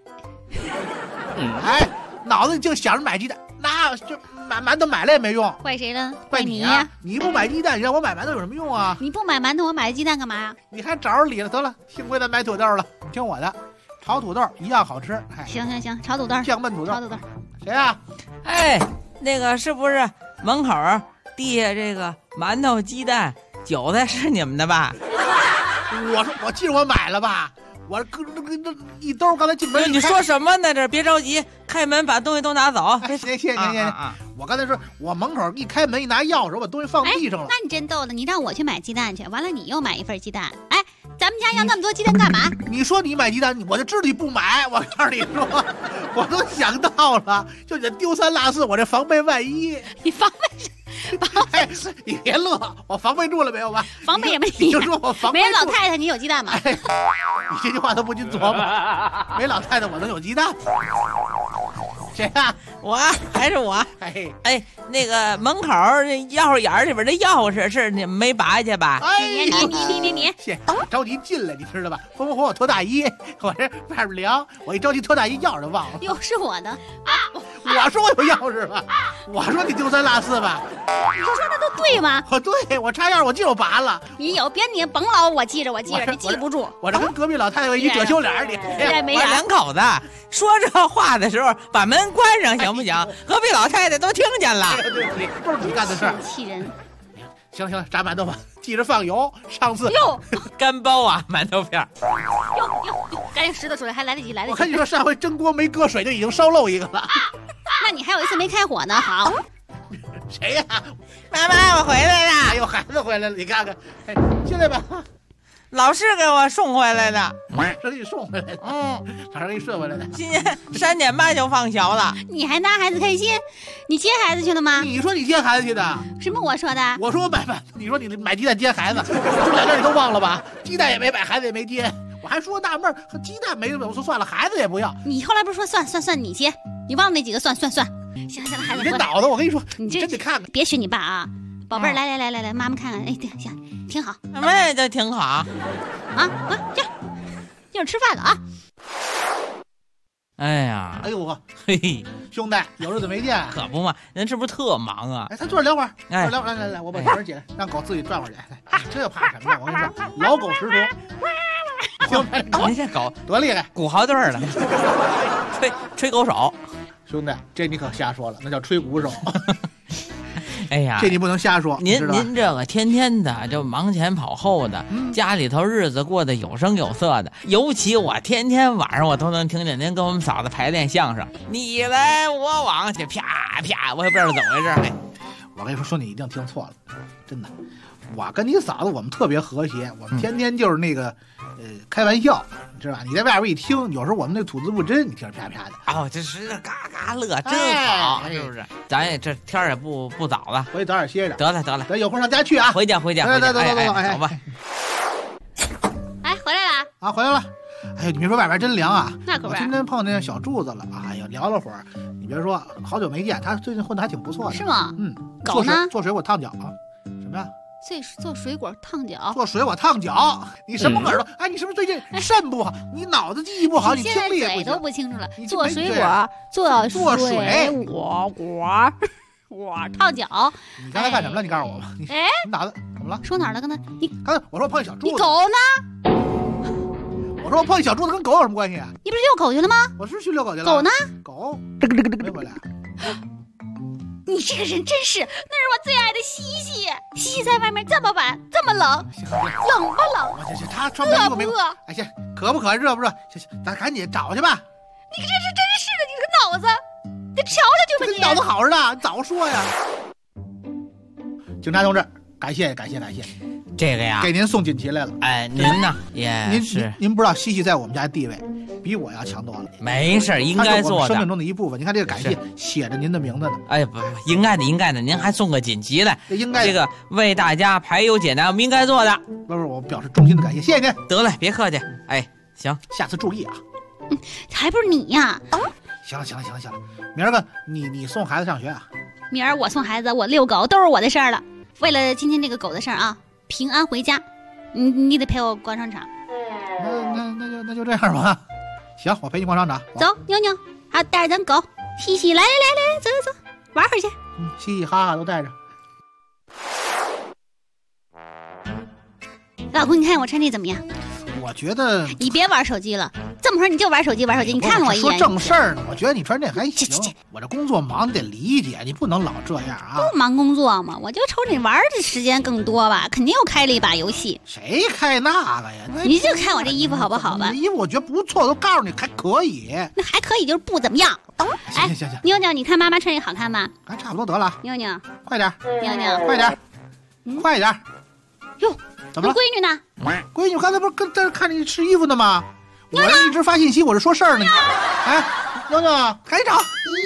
哎，脑子里净想着买鸡蛋，那就馒头买了也没用。 怪谁了？ 怪你呀！你不买鸡蛋，你让我买馒头有什么用啊？ 你不买馒头，我买鸡蛋干嘛呀？ 你还找着理了，得了，幸亏咱买土豆了。你听我的，炒土豆一样好吃。 行，炒土豆， 酱焖土豆。 炒土豆。 谁呀？ 哎，那个是不是门口地下这个馒头、鸡蛋、韭菜是你们的吧？ 我记得我买了吧？我搁那一兜，刚才进门。 你说什么呢？这别着急，开门把东西都拿走。 行，我刚才说，我门口一开门一拿钥匙，我把东西放地上了。 那你真逗了，你让我去买鸡蛋去，完了你又买一份鸡蛋。哎，咱们家要那么多鸡蛋干嘛？ 你说你买鸡蛋，我就知道你不买。我告诉你说，我都想到了，就得丢三落四，我这防备万一。 你防备什么？ 你别乐，我防备住了没有吧？ 防备也没你就说我防备没人老太太，你有鸡蛋吗？ 你这句话都不禁琢磨，没老太太我能有鸡蛋？谁呀？ 我还是我。哎，那个门口那钥匙眼里边的钥匙是你们没拔去吧？ 你， 着急进来，你知道吧？风我脱大衣，我这外边凉，我一着急脱大衣，钥匙就忘了。 哟，是我的啊！ 我说我有钥匙吧？我说你丢三落四吧？ 你说那都对吗？ 对，我插钥匙我就拔了。 你甭老我记着，你记不住。 我这跟隔壁老太太一遮羞脸，你没我两口子说这话的时候把门关上行不行？隔壁老太太都听见了。 对，都是你干的事儿。 气人。 行，炸馒头吧，记着放油。上次干包啊，馒头片。 哟，赶紧拾掇出来，还来得及。 我跟你说，上回蒸锅没搁水就已经烧漏一个了。 那你还有一次没开火呢。好。 谁呀？ 妈，我回来了。 哎呦，孩子回来了，你看看。哎，进来吧。 老师给我送回来的， 是给你送回来的。早上给你顺回来的。 今年3点半就放学了。 你还拿孩子开心？你接孩子去了吗？ 你说你接孩子去的？ 什么我说的？ 我说我买饭，你说你买鸡蛋接孩子，这两件你都忘了吧？鸡蛋也没买，孩子也没接。我还说纳闷，鸡蛋没有，我说算了，孩子也不要。 你后来不是说算你接？你忘了那几个算。行了，孩子。 你这脑子，我跟你说， 你真得看看。 别学你爸啊，宝贝儿，来，妈妈看看。哎，对，行，挺好。 什么也就挺好啊， 这一会儿吃饭了啊。 哎呀， 哎呦我， 嘿， 兄弟，有日子没见， 可不嘛，人是不是特忙啊？ 哎，咱坐着聊会儿，来，我把门解，让狗自己转会儿去。哎，这又怕什么呀？我跟你说，老狗识途。兄弟， 您这狗多厉害， 鼓好队了，吹狗手。 兄弟，这你可瞎说了，那叫吹鼓手。 哎呀， 这你不能瞎说。 您这个天天的就忙前跑后的，家里头日子过得有声有色的。尤其我天天晚上我都能听见您跟我们嫂子排练相声，你来我往，就啪啪，我也不知道怎么回事。哎， 我跟你说，你一定听错了，真的。我跟你嫂子我们特别和谐，我们天天就是那个开玩笑，你知道吧？你在外边一听，有时候我们那吐字不真，你听着啪啪的。 哦，这是嘎嘎乐，真好，是不是？咱也这天也不早了， 回去早点歇着。 得了， 咱有空上家去啊！ 回家。 走， 吧。 哎，回来了啊，回来了。哎呦，你别说，外边真凉啊！ 那可不。 我今天碰见小柱子了，哎呀，聊了会儿。你别说，好久没见，他最近混得还挺不错的。 是吗？ 狗呢？做水果烫脚啊？什么呀？ 做水果烫脚， 做水果烫脚，你什么耳朵？哎，你是不是最近肾不好？你脑子记忆不好？你听力也嘴都不清楚了。 做水果，做水果烫脚。 你刚才干什么了？你告诉我吧。你脑子怎么了？ 说哪儿了？刚才我说碰见小柱子。 你狗呢？ 我说我碰见小柱子跟狗有什么关系啊？ 你不是遛狗去了吗？ 我是去遛狗去了。 狗呢？ 狗没回来。 你这个人真是，那是我最爱的西西。西西在外面这么晚，这么冷，冷不冷？ 他穿白衣服没饿不饿？ 哎，行，渴不渴，热不热？行，咱赶紧找去吧。 你这真是的，你个脑子，你瞧瞧去吧你。 脑子好着呢，你早说呀。警察同志，感谢。 这个呀， 给您送锦旗来了。 哎，您呢也是， 您不知道西西在我们家地位比我要强多了。 没事，应该做的。 生命中的一部分。你看这个感谢写着您的名字呢。 哎，不，应该的，您还送个锦旗来， 应该这个为大家排忧解难，我们应该做的。 不是，我表示衷心的感谢，谢谢您。 得嘞，别客气。哎，行， 下次注意啊。 还不是你呀？ 行了，明儿个你送孩子上学啊？ 明儿我送孩子，我遛狗都是我的事儿了。为了今天这个狗的事儿啊，平安回家，你得陪我逛商场。 那就这样吧。行，我陪你逛商场。 走，妞妞，还带着咱狗西西，来，走，玩会儿去。 嘻嘻哈哈都带着。 老公，你看我穿这怎么样？ 我觉得你别玩手机了，这么会儿你就玩手机，你看我一眼。 说正事儿呢，我觉得你穿这还行。我这工作忙，你得理解，你不能老这样啊。 不忙工作嘛，我就瞅你玩的时间更多吧，肯定又开了一把游戏。 谁开那个呀？ 你就看我这衣服好不好吧？ 衣服我觉得不错，都告诉你还可以。 那还可以，就是不怎么样。 行， 妞妞，你看妈妈穿这好看吗？ 还差不多得了。 妞妞， 快点。 妞妞， 快点，快点。 哟， 怎么了？ 闺女呢？ 闺女，我刚才不是在这看你试衣服呢吗？我这一直发信息，我是说事儿呢。哎，妞妞，赶紧找。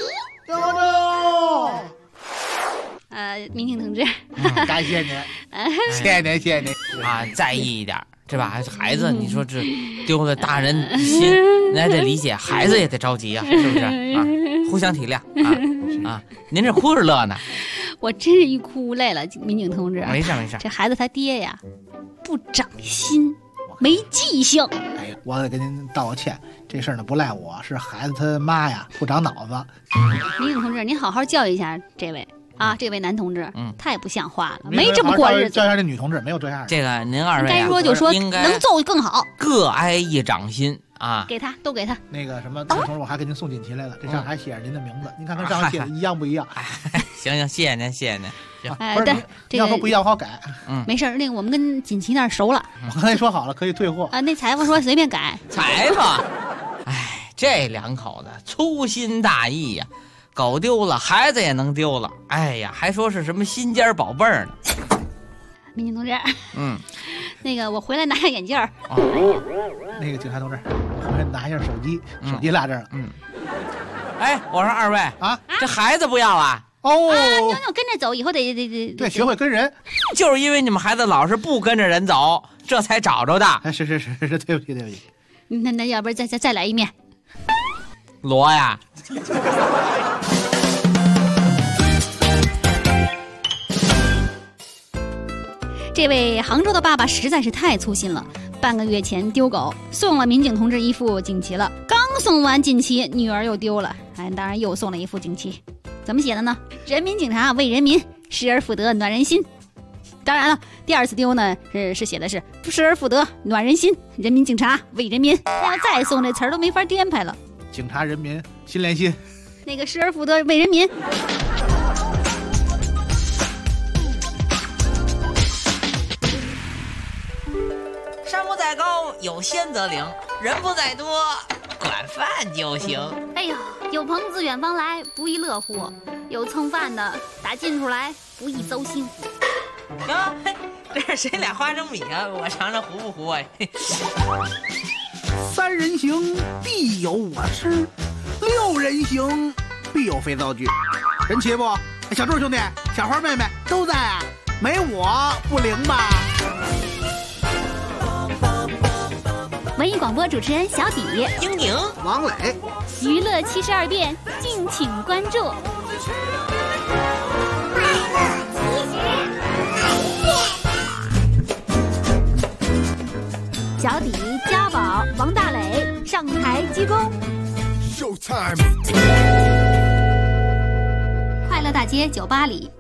妞。 民警同志， 感谢您，谢谢您啊！在意一点，这把孩子，你说这丢了大人心，你还得理解，孩子也得着急啊，是不是啊？互相体谅啊！您这哭着乐呢？ 我真是一哭累了，民警同志。 没事。 这孩子他爹呀，不长心，没记性。 哎，我得跟您道个歉，这事儿呢不赖我，是孩子他妈呀不长脑子。 民警同志，您好好教育一下这位啊，这位男同志，太不像话了，没这么过日子。 教一下这女同志，没有这样的。 这个您二位该说就说，能揍更好， 各挨一掌心。啊， 都给他。 那个什么，同时我还给您送锦旗来了，这上还写着您的名字，您看跟上面写的一样不一样？ 行，谢谢您。行， 对， 你要说不一样好改。 没事，那个我们跟锦旗那儿熟了。 我刚才说好了可以退货啊。那裁缝说随便改。 裁缝，哎，这两口子粗心大意呀，狗丢了，孩子也能丢了。哎呀，还说是什么心尖宝贝儿呢。 民警同志，那个我回来拿下眼镜儿。 那个警察同志，我回来拿一下手机，手机落这儿了。 哎，我说二位啊，这孩子不要啊？ 妞跟着走，以后得对，学会跟人。 就是因为你们孩子老是不跟着人走，这才找着的。 哎，是，对不起。 那要不然再来一面。 罗呀。 这位杭州的爸爸实在是太粗心了，半个月前丢狗，送了民警同志一副锦旗了，刚送完锦旗，女儿又丢了，当然又送了一副锦旗，怎么写的呢？人民警察为人民，失而复得暖人心。当然了，第二次丢呢是写的是失而复得暖人心，人民警察为人民。要再送这词儿都没法颠排了。 警察人民心连心， 那个失而复得为人民。 山不在高，有仙则灵；人不在多，管饭就行。 哎呦，有朋自远方来，不亦乐乎；有蹭饭的打近处来，不亦糟心。 啊，这是谁俩花生米啊？我尝尝糊不糊啊？ 三人行，必有我师；六人行，必有肥皂剧。人齐不？小柱兄弟、小花妹妹都在啊，没我不灵吧？ 文艺广播主持人小底、 英宁、 王磊， 娱乐72变，敬请关注。小底、家宝、王大磊上台鞠躬。Showtime！ 快乐大街酒吧里。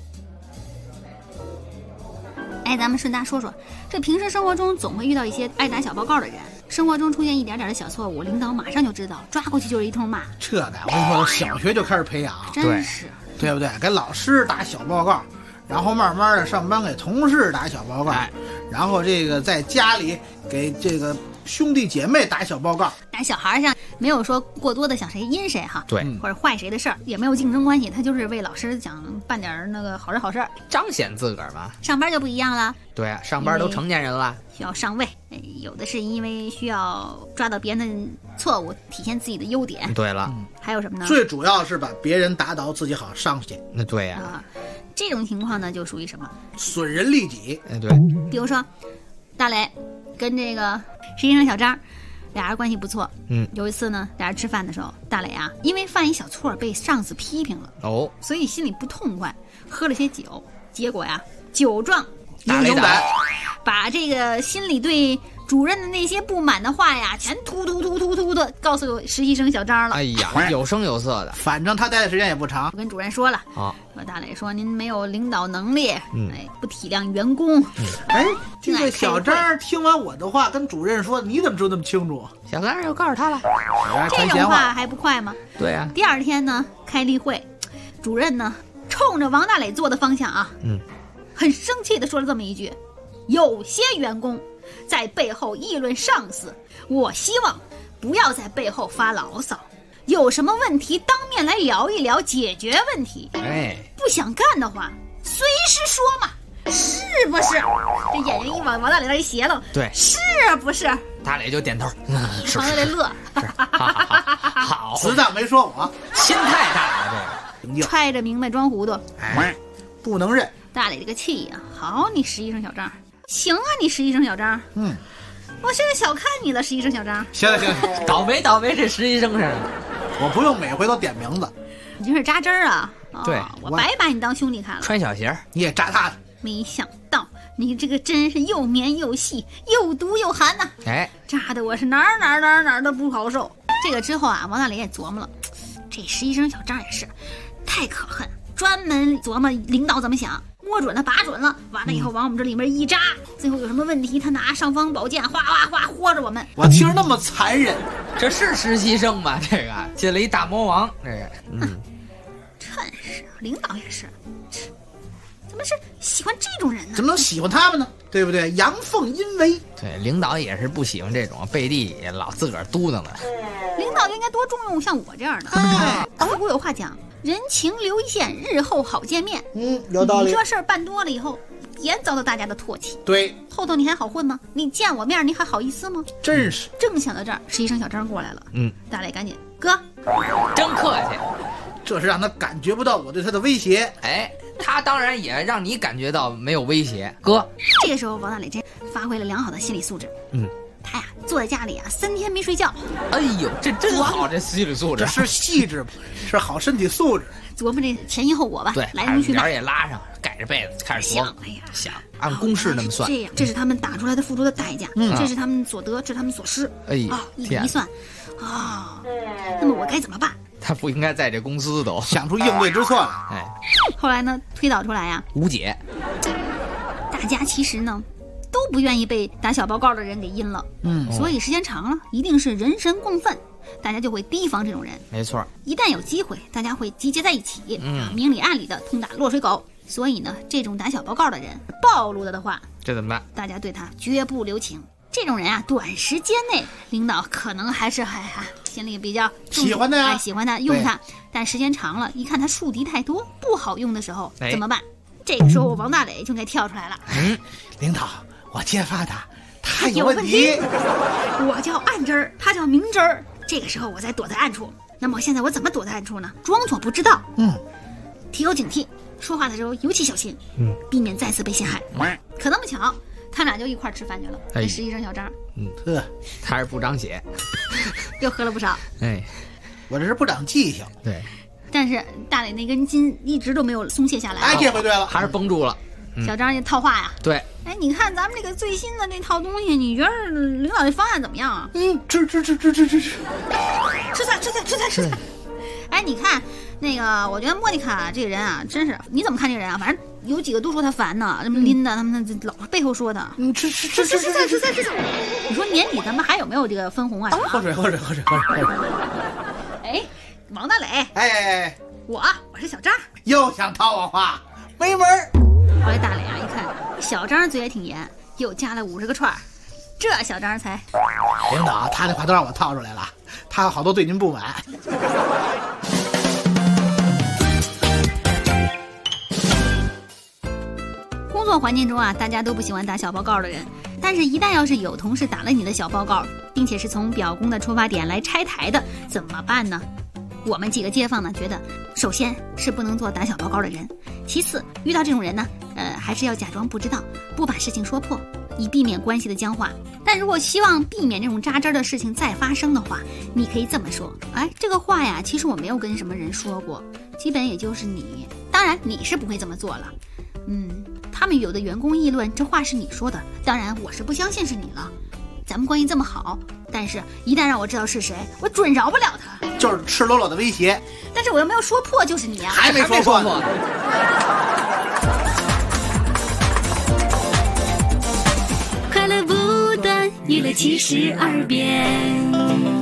哎，咱们顺带说说，这平时生活中总会遇到一些爱打小报告的人，生活中出现一点点的小错误，领导马上就知道，抓过去就是一通骂。 这个我跟你说，小学就开始培养， 真是。 对不对？给老师打小报告，然后慢慢的上班给同事打小报告，然后这个在家里给这个兄弟姐妹打小报告。 打小孩上没有说过多的想谁阴谁哈， 对， 或者坏谁的事儿，也没有竞争关系，他就是为老师想办点那个好人好事儿， 彰显自个儿嘛。 上班就不一样了， 对啊，上班都成年人了， 需要上位，有的是因为需要抓到别人的错误，体现自己的优点。 对了， 还有什么呢？ 最主要是把别人打倒，自己好上去。 那对呀、 啊，这种情况呢，就属于什么？ 损人利己。 对， 比如说，大磊跟这个实习生小张，俩人关系不错。有一次呢，俩人吃饭的时候，大磊啊，因为犯一小错被上司批评了，所以心里不痛快，喝了些酒，结果呀，酒壮大磊胆， 把这个心里对主任的那些不满的话呀，全突的告诉实习生小张了。 哎呀，有声有色的， 反正他待的时间也不长。 我跟主任说了，说大磊说您没有领导能力，不体谅员工。 这个小张听完我的话，跟主任说，你怎么说那么清楚？ 小张就告诉他了， 这种话还不快吗？ 对啊。 第二天呢，开例会，主任呢冲着王大磊坐的方向啊，很生气的说了这么一句：有些员工在背后议论上司，我希望不要在背后发牢骚，有什么问题当面来聊一聊，解决问题。不想干的话随时说嘛，是不是？这演员一往王大磊那一斜了， 对， 是不是？ 大磊就点头， 王大磊乐， 好， 子弹没说我， 心态大了这个，揣着明白装糊涂， 不能认。 大磊这个气呀，好，你实习生小张，行啊，你实习生小张，我是小看你了，实习生小张。 行， 倒霉，这实习生似的， 我不用每回都点名字。 你这是扎针啊？ 对， 我白把你当兄弟看了。 穿小鞋你也扎他的。 没想到你这个针是又绵又细，又毒又寒呐！扎的我是哪儿都不好受。这个之后啊，王大磊也琢磨了，这实习生小张也是太可恨，专门琢磨领导怎么想。摸准了，把准了，完了以后往我们这里面一扎，最后有什么问题，他拿尚方宝剑哗哗哗豁着我们。 我听着那么残忍， 这是实习生吗？这个进了一大魔王，这个， 真是领导也是，怎么是喜欢这种人呢？ 怎么能喜欢他们呢？对不对？阳奉阴违。 对，领导也是不喜欢这种背地老自个儿嘟囔的。 领导应该多重用像我这样的。自古有话讲，人情留一线，日后好见面。 有道理。 你这事儿办多了以后，别遭到大家的唾弃。 对， 后头你还好混吗？你见我面，你还好意思吗？ 真是。 正想到这儿，实习生小张过来了。大磊赶紧，哥， 真客气。 这是让他感觉不到我对他的威胁。 他当然也让你感觉到没有威胁，哥。 这个时候，王大磊真发挥了良好的心理素质。他呀，坐在家里啊，3天没睡觉。 哎呦，这真好，这心理素质， 这是细致，是好身体素质。 琢磨这前因后果吧， 对， 来龙去脉， 脸也拉上，盖着被子开始琢磨。想按公式那么算。 这样，这是他们打出来的付出的代价，这是他们所得，这是他们所失。一笔一算，那么我该怎么办？ 他不应该在这公司都想出应对之策了。 后来呢，推导出来呀， 无解。 大家其实呢，都不愿意被打小报告的人给阴了。所以时间长了，一定是人神共愤，大家就会提防这种人。 没错， 一旦有机会，大家会集结在一起，明里暗里的痛打落水狗。所以呢，这种打小报告的人暴露了的话， 这怎么办？ 大家对他绝不留情。这种人啊，短时间内领导可能还是心里比较喜欢他呀， 喜欢他，用他。但时间长了，一看他树敌太多，不好用的时候，怎么办？这个时候，王大磊就该跳出来了。 领导，我揭发他有问题。 我叫暗针儿，他叫明针儿。这个时候我在躲在暗处。那么现在我怎么躲在暗处呢？装作不知道。提高警惕，说话的时候尤其小心，避免再次被陷害。可那么巧，他俩就一块吃饭去了。这实习生小张， 他是不长血， 又喝了不少。 我这是不长记性。 对， 但是大磊那根筋一直都没有松懈下来。 这回对了， 还是绷住了。 小张这套话呀， 对。 你看咱们这个最新的这套东西，你觉得领导这方案怎么样啊？ 吃菜。你看那个，我觉得莫妮卡这个人啊，真是，你怎么看这个人啊？反正有几个都说他烦呢，这么琳达他们老背后说的。吃菜。你说年底咱们还有没有这个分红啊？ 喝水。 王大磊， 我是小张， 又想套我话，没门儿。 后来大磊啊一看，小张嘴也挺严，又加了50个串，这小张才。 领导，他那话都让我套出来了，他有好多对您不满。 工作环境中啊，大家都不喜欢打小报告的人，但是一旦要是有同事打了你的小报告，并且是从表功的出发点来拆台的，怎么办呢？我们几个街坊呢，觉得首先是不能做打小报告的人，其次遇到这种人呢，还是要假装不知道，不把事情说破，以避免关系的僵化。但如果希望避免这种扎针的事情再发生的话，你可以这么说：哎，这个话呀，其实我没有跟什么人说过，基本也就是你。当然你是不会这么做了。他们有的员工议论这话是你说的，当然我是不相信是你了。咱们关系这么好，但是一旦让我知道是谁，我准饶不了他。 就是赤裸裸的威胁。 但是我又没有说破就是你啊， 还没说破呢。 快乐不断，娱乐72变。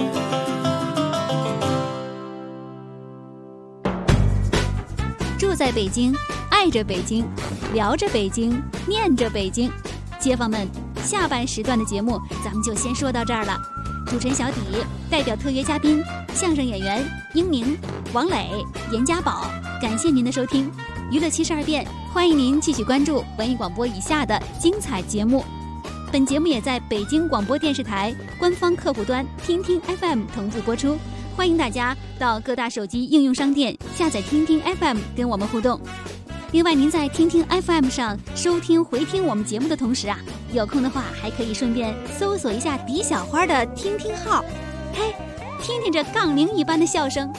住在北京，爱着北京，聊着北京，念着北京。街坊们，下半时段的节目咱们就先说到这儿了。主持人小底代表特约嘉宾相声演员英明、王磊、严家宝，感谢您的收听。娱乐72变，欢迎您继续关注文艺广播以下的精彩节目。本节目也在北京广播电视台官方客户端听听 FM 同步播出，欢迎大家到各大手机应用商店下载听听 FM 跟我们互动。另外，您在听听 FM 上收听回听我们节目的同时啊，有空的话还可以顺便搜索一下李小花的听听号，嘿，听听这杠铃一般的笑声。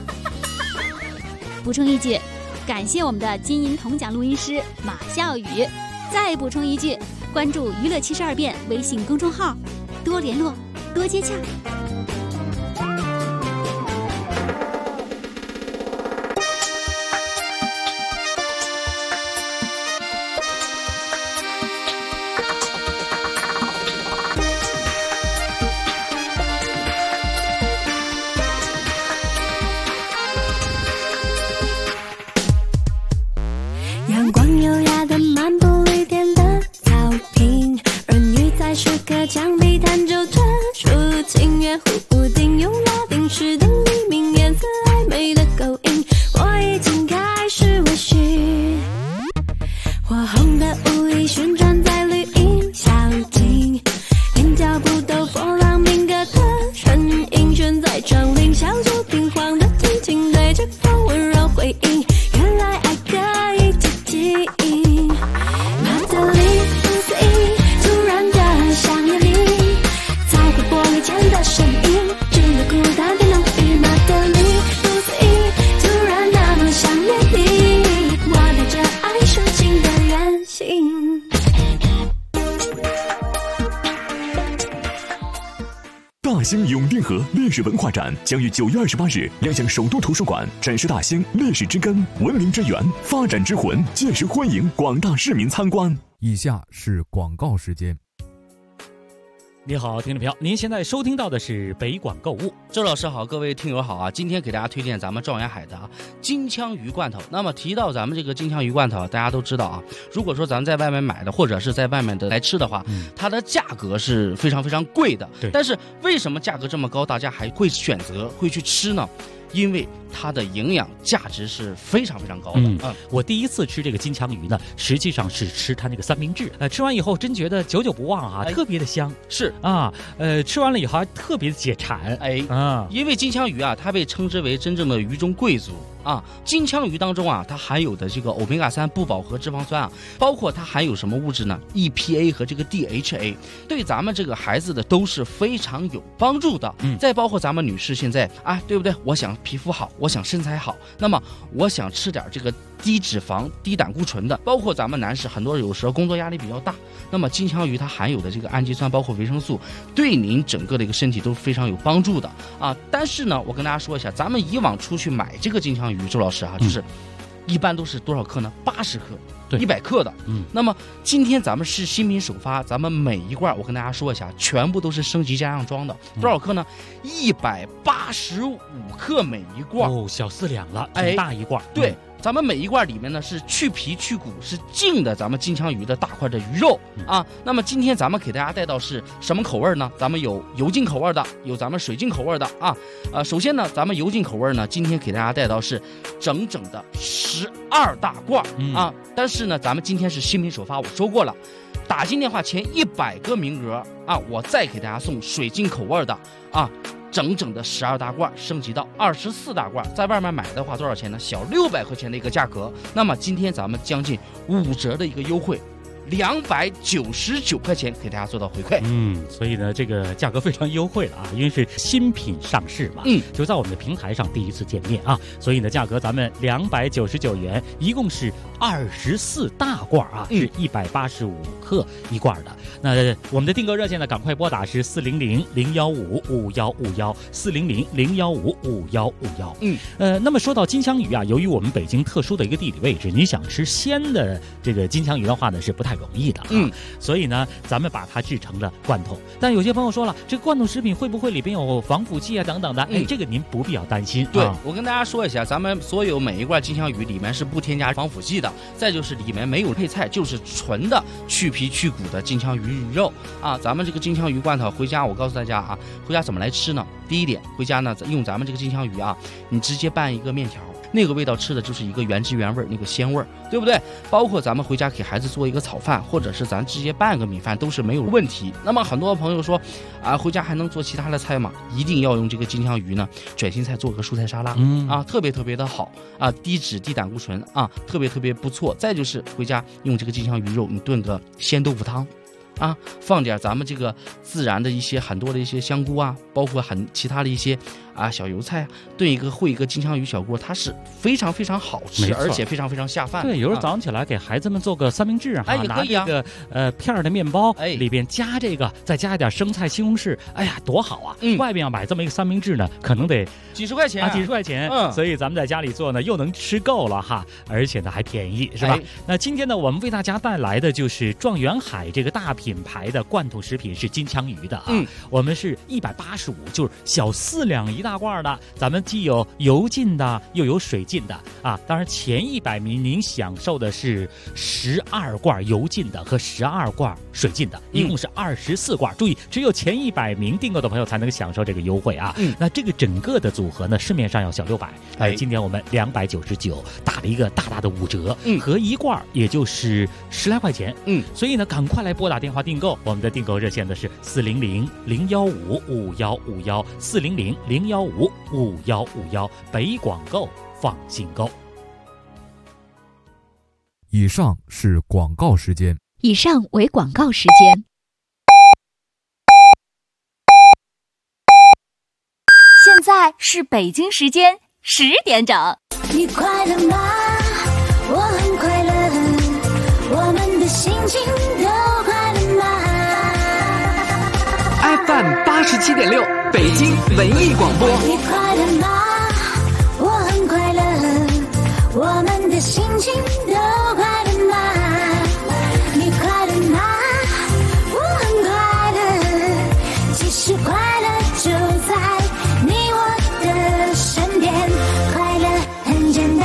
补充一句，感谢我们的金银铜奖录音师马笑宇。再补充一句，关注娱乐72变微信公众号，多联络，多接洽。 阳光优雅的漫步绿点的草坪，儿女在石刻墙壁弹奏着抒情乐，忽不定用拉丁诗的黎明，颜色暧昧的勾引，我已经开始微醺。火红的雾里旋转在绿荫小径，连脚步都波浪鸣歌的身影，悬在窗棂，小酒瓶晃得轻轻，对着风温柔回应，原来爱可以记忆。马德里不随意，突然的想念你，踩过玻璃前的身影，只有孤单的能与马德里不随意，突然那么想念你，我带着爱抒情的远行。 大兴永定河历史文化展将于9月28日亮相首都图书馆，展示大兴历史之根、文明之源、发展之魂，届时欢迎广大市民参观。 以下是广告时间。你好，听众朋友，您现在收听到的是北广购物。 周老师好，各位听友好啊！今天给大家推荐咱们状元海的金枪鱼罐头。那么提到咱们这个金枪鱼罐头，大家都知道啊，如果说咱们在外面买的，或者是在外面的来吃的话，它的价格是非常非常贵的。 对。 但是为什么价格这么高，大家还会选择会去吃呢？因为它的营养价值是非常非常高的。 我第一次吃这个金枪鱼呢，实际上是吃它那个三明治。吃完以后真觉得久久不忘啊，特别的香。 是啊，吃完了以后还特别的解馋。 因为金枪鱼啊，它被称之为真正的鱼中贵族啊。金枪鱼当中啊，它含有的这个欧米伽3不饱和脂肪酸啊，包括它含有什么物质呢 ？EPA 和这个 DHA， 对咱们这个孩子的都是非常有帮助的。再包括咱们女士现在啊，对不对？我想皮肤好，我想身材好，那么我想吃点这个低脂肪、低胆固醇的。包括咱们男士，很多有时候工作压力比较大，那么金枪鱼它含有的这个氨基酸，包括维生素，对您整个的一个身体都非常有帮助的啊。但是呢，我跟大家说一下，咱们以往出去买这个金枪鱼，周老师啊，就是一般都是多少克呢？80克、100克的。那么今天咱们是新品首发，咱们每一罐我跟大家说一下，全部都是升级加上装的，多少克呢？185克每一罐。 哦，小4两了，挺大一罐。 对。 咱们每一罐里面呢是去皮去骨，是净的咱们金枪鱼的大块的鱼肉啊。那么今天咱们给大家带到是什么口味呢？咱们有油浸口味的，有咱们水浸口味的啊。首先呢，咱们油浸口味呢，今天给大家带到是整整的12大罐啊。但是呢，咱们今天是新品首发，我说过了，打进电话前100个名额啊，我再给大家送水晶口味的啊，整整的12大罐，升级到24大罐，在外面买的话多少钱呢？小600块钱的一个价格。那么今天咱们将近5折的一个优惠。299块钱给大家做到回馈， 所以呢，这个价格非常优惠了啊，因为是新品上市嘛，就在我们的平台上第一次见面啊，所以呢，价格咱们299元，一共是24大罐啊，是185克一罐的。那我们的订购热线呢，赶快拨打是400-015-5151，400-015-5151。那么说到金枪鱼啊，由于我们北京特殊的一个地理位置，你想吃鲜的这个金枪鱼的话呢，是不太容易的所以呢，咱们把它制成了罐头。但有些朋友说了，这个罐头食品会不会里边有防腐剂啊等等的？这个您不必要担心。 对，我跟大家说一下，咱们所有每一罐金枪鱼里面是不添加防腐剂的，再就是里面没有配菜，就是纯的去皮去骨的金枪鱼肉啊。咱们这个金枪鱼罐头回家，我告诉大家啊，回家怎么来吃呢？第一点，回家呢用咱们这个金枪鱼啊，你直接拌一个面条。那个味道吃的就是一个原汁原味，那个鲜味，对不对？包括咱们回家给孩子做一个炒饭，或者是咱直接拌个米饭都是没有问题。那么很多朋友说啊，回家还能做其他的菜吗？一定要用这个金枪鱼呢，卷心菜做个蔬菜沙拉啊，特别特别的好啊，低脂低胆固醇啊，特别特别不错。再就是回家用这个金枪鱼肉，你炖个鲜豆腐汤。啊，放点咱们这个自然的一些很多的一些香菇啊，包括其他的一些小油菜，炖一个烩一个金枪鱼小锅，它是非常非常好吃，而且非常非常下饭。 对，有时候早上起来给孩子们做个三明治也可以啊， 拿这个片的面包，里边加这个，再加一点生菜、西红柿，哎呀，多好啊！外边要买这么一个三明治呢，可能得几十块钱几十块钱。所以咱们在家里做呢，又能吃够了哈，而且呢还便宜，是吧？那今天呢，我们为大家带来的就是状元海这个大品牌的罐头食品是金枪鱼的我们是185，就是小4两一大罐的，咱们既有油浸的又有水浸的啊。当然前100名您享受的是12罐油浸的和12罐水浸的，一共是24罐。注意，只有前100名订购的朋友才能享受这个优惠啊。那这个整个的组合呢，市面上要小600，今天我们299打了一个大大的5折，合一罐也就是10来块钱。所以呢，赶快来拨打电话订购。我们的订购热线的是400-015-5151，400-015-5151，北广购放心购。 以上是广告时间。 以上为广告时间。现在是北京时间10点整。 你快乐吗？我很快乐，我们的心情都快乐吗？ FM 87.6，北京文艺广播。 你快乐吗？我很快乐，我们的心情都快乐吗？你快乐吗？我很快乐，其实快乐就在你我的身边，快乐很简单。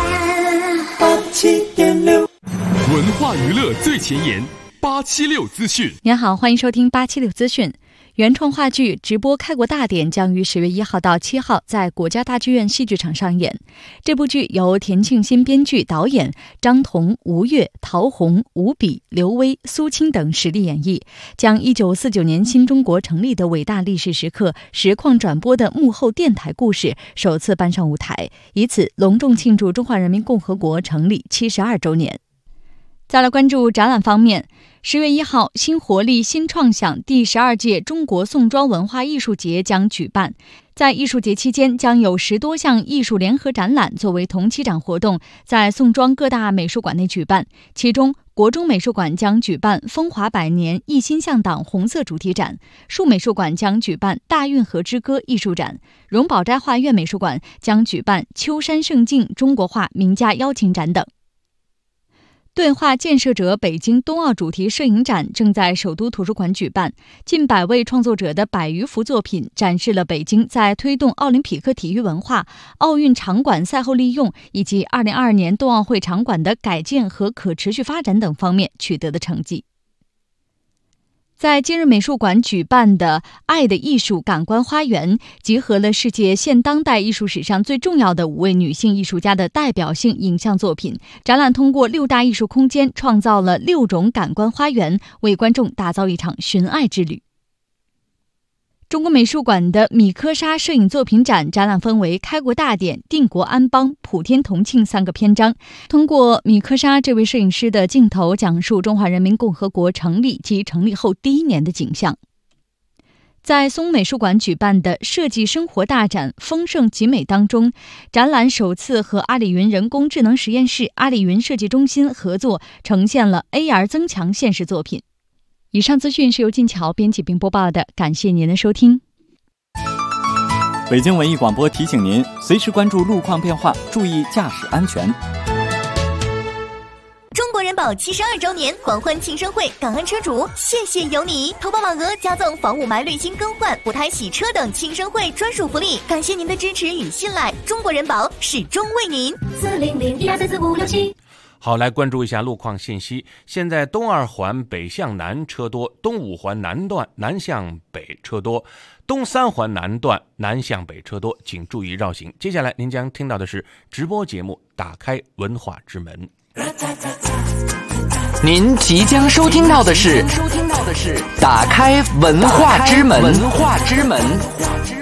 87.6，文化娱乐最前沿，876资讯。 您好，欢迎收听876资讯。原创话剧直播开国大典将于10月1号到7号在国家大剧院戏剧场上演。这部剧由田庆新编剧导演，张彤、吴越、陶虹、吴比、刘威、苏青等实力演绎，将1949年新中国成立的伟大历史时刻实况转播的幕后电台故事首次搬上舞台，以此隆重庆祝中华人民共和国成立72周年。再来关注展览方面，10月1号，新活力新创想第12届中国宋庄文化艺术节将举办。在艺术节期间，将有10多项艺术联合展览作为同期展活动，在宋庄各大美术馆内举办。其中，国中美术馆将举办“风华百年一心向党”红色主题展，树美术馆将举办“大运河之歌”艺术展，荣宝斋画院美术馆将举办“秋山胜境中国画名家邀请展”等。 对话建设者北京冬奥主题摄影展正在首都图书馆举办，近100位创作者的100余幅作品展示了北京在推动奥林匹克体育文化、奥运场馆赛后利用以及2022年冬奥会场馆的改建和可持续发展等方面取得的成绩。在今日美术馆举办的爱的艺术感官花园，集合了世界现当代艺术史上最重要的5位女性艺术家的代表性影像作品。展览通过6大艺术空间创造了6种感官花园，为观众打造一场寻爱之旅。中国美术馆的米科莎摄影作品展展览分为开国大典、定国安邦、普天同庆3个篇章，通过米科莎这位摄影师的镜头，讲述中华人民共和国成立及成立后第1年的景象。在松美术馆举办的设计生活大展丰盛极美当中，展览首次和阿里云人工智能实验室、阿里云设计中心合作，呈现了 AR 增强现实作品。以上资讯是由静桥编辑并播报的，感谢您的收听。 北京文艺广播提醒您，随时关注路况变化，注意驾驶安全。 中国人保72周年狂欢庆生会，感恩车主，谢谢有你！投保网额加赠房雾霾滤芯更换、补胎洗车等庆生会专属福利，感谢您的支持与信赖，中国人保始终为您。40012344567。 好，来关注一下路况信息。现在东2环北向南车多，东5环南段南向北车多，东3环南段南向北车多，请注意绕行。接下来您将听到的是直播节目《打开文化之门》。 您即将收听到的是《打开文化之门》。